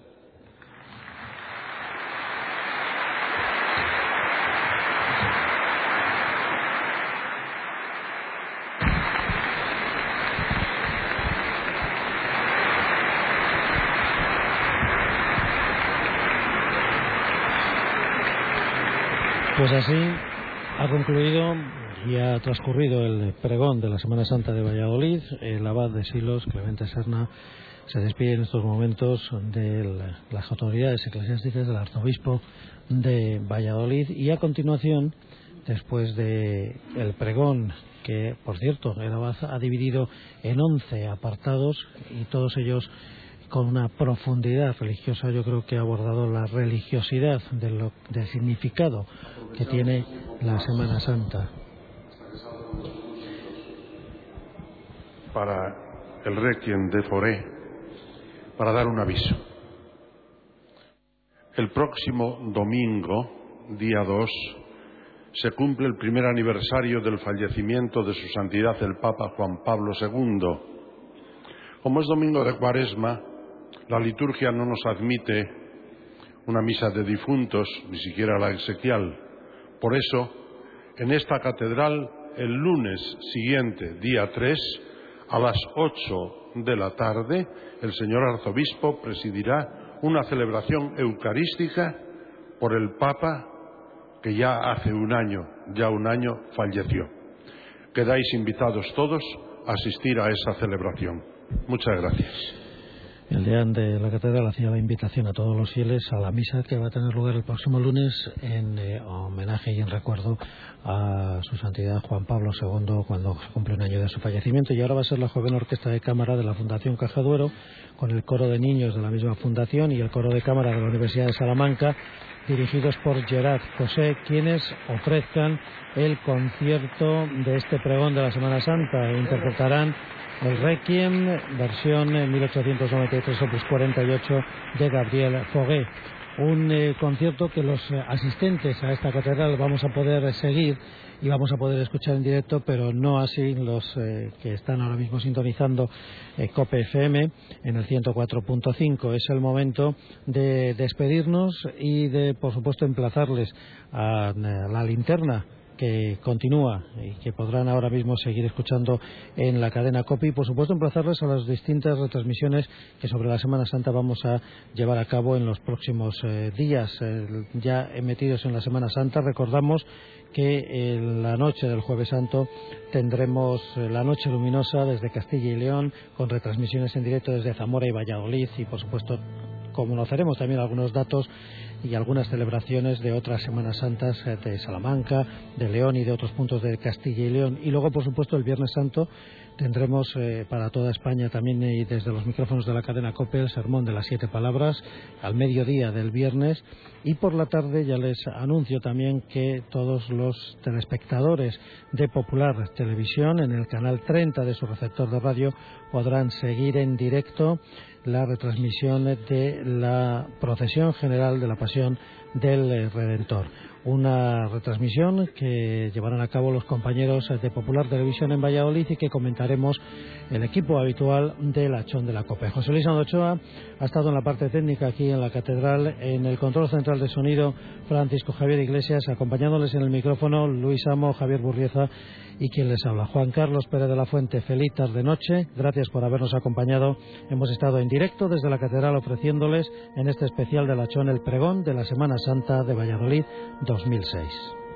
Pues así ha concluido y ha transcurrido el pregón de la Semana Santa de Valladolid. El abad de Silos, Clemente Serna, se despide en estos momentos de las autoridades eclesiásticas, del arzobispo de Valladolid, y a continuación, después de el pregón, que por cierto el abad ha dividido en once apartados y todos ellos con una profundidad religiosa, yo creo que ha abordado la religiosidad de lo, del significado que tiene la Semana Santa. Para el Requiem de Foré, para dar un aviso. El próximo domingo, día dos, se cumple el primer aniversario del fallecimiento de su santidad el Papa Juan Pablo segundo. Como es domingo de Cuaresma, la liturgia no nos admite una misa de difuntos, ni siquiera la exequial. Por eso, en esta catedral, el lunes siguiente, día tres, a las ocho de la tarde, el señor arzobispo presidirá una celebración eucarística por el Papa que ya hace un año, ya un año, falleció. Quedáis invitados todos a asistir a esa celebración. Muchas gracias. El deán de la catedral hacía la invitación a todos los fieles a la misa que va a tener lugar el próximo lunes en eh, homenaje y en recuerdo a su santidad Juan Pablo segundo cuando se cumple un año de su fallecimiento. Y ahora va a ser la joven orquesta de cámara de la Fundación Caja Duero, con el coro de niños de la misma fundación y el coro de cámara de la Universidad de Salamanca, dirigidos por Gerard José, quienes ofrezcan el concierto de este pregón de la Semana Santa e interpretarán el Requiem, versión mil ochocientos noventa y tres, opus cuarenta y ocho, de Gabriel Fauré. Un eh, concierto que los eh, asistentes a esta catedral vamos a poder seguir y vamos a poder escuchar en directo, pero no así los eh, que están ahora mismo sintonizando eh, COPE F M en el ciento cuatro punto cinco. Es el momento de despedirnos y de, por supuesto, emplazarles a, a la linterna que continúa y que podrán ahora mismo seguir escuchando en la cadena COPE, y por supuesto emplazarles a las distintas retransmisiones que sobre la Semana Santa vamos a llevar a cabo en los próximos eh, días eh, ya emitidos en la Semana Santa. Recordamos que en la noche del Jueves Santo tendremos eh, la Noche Luminosa desde Castilla y León, con retransmisiones en directo desde Zamora y Valladolid, y por supuesto conoceremos también algunos datos y algunas celebraciones de otras Semanas Santas de Salamanca, de León y de otros puntos de Castilla y León. Y luego, por supuesto, el Viernes Santo tendremos eh, para toda España también, y desde los micrófonos de la cadena COPE, el sermón de las siete palabras al mediodía del viernes. Y por la tarde ya les anuncio también que todos los telespectadores de Popular Televisión en el canal treinta de su receptor de radio podrán seguir en directo la retransmisión de la procesión general de la Pasión del Redentor. Una retransmisión que llevarán a cabo los compañeros de Popular Televisión en Valladolid y que comentaremos el equipo habitual de la Chón de la COPE. José Luis Andochoa ha estado en la parte técnica aquí en la catedral, en el control central de sonido Francisco Javier Iglesias, acompañándoles en el micrófono Luis Amo, Javier Burrieza y quien les habla, Juan Carlos Pérez de la Fuente. Feliz tarde noche, gracias por habernos acompañado. Hemos estado en directo desde la catedral ofreciéndoles en este especial de la Chón el pregón de la Semana Santa de Valladolid dos mil seis.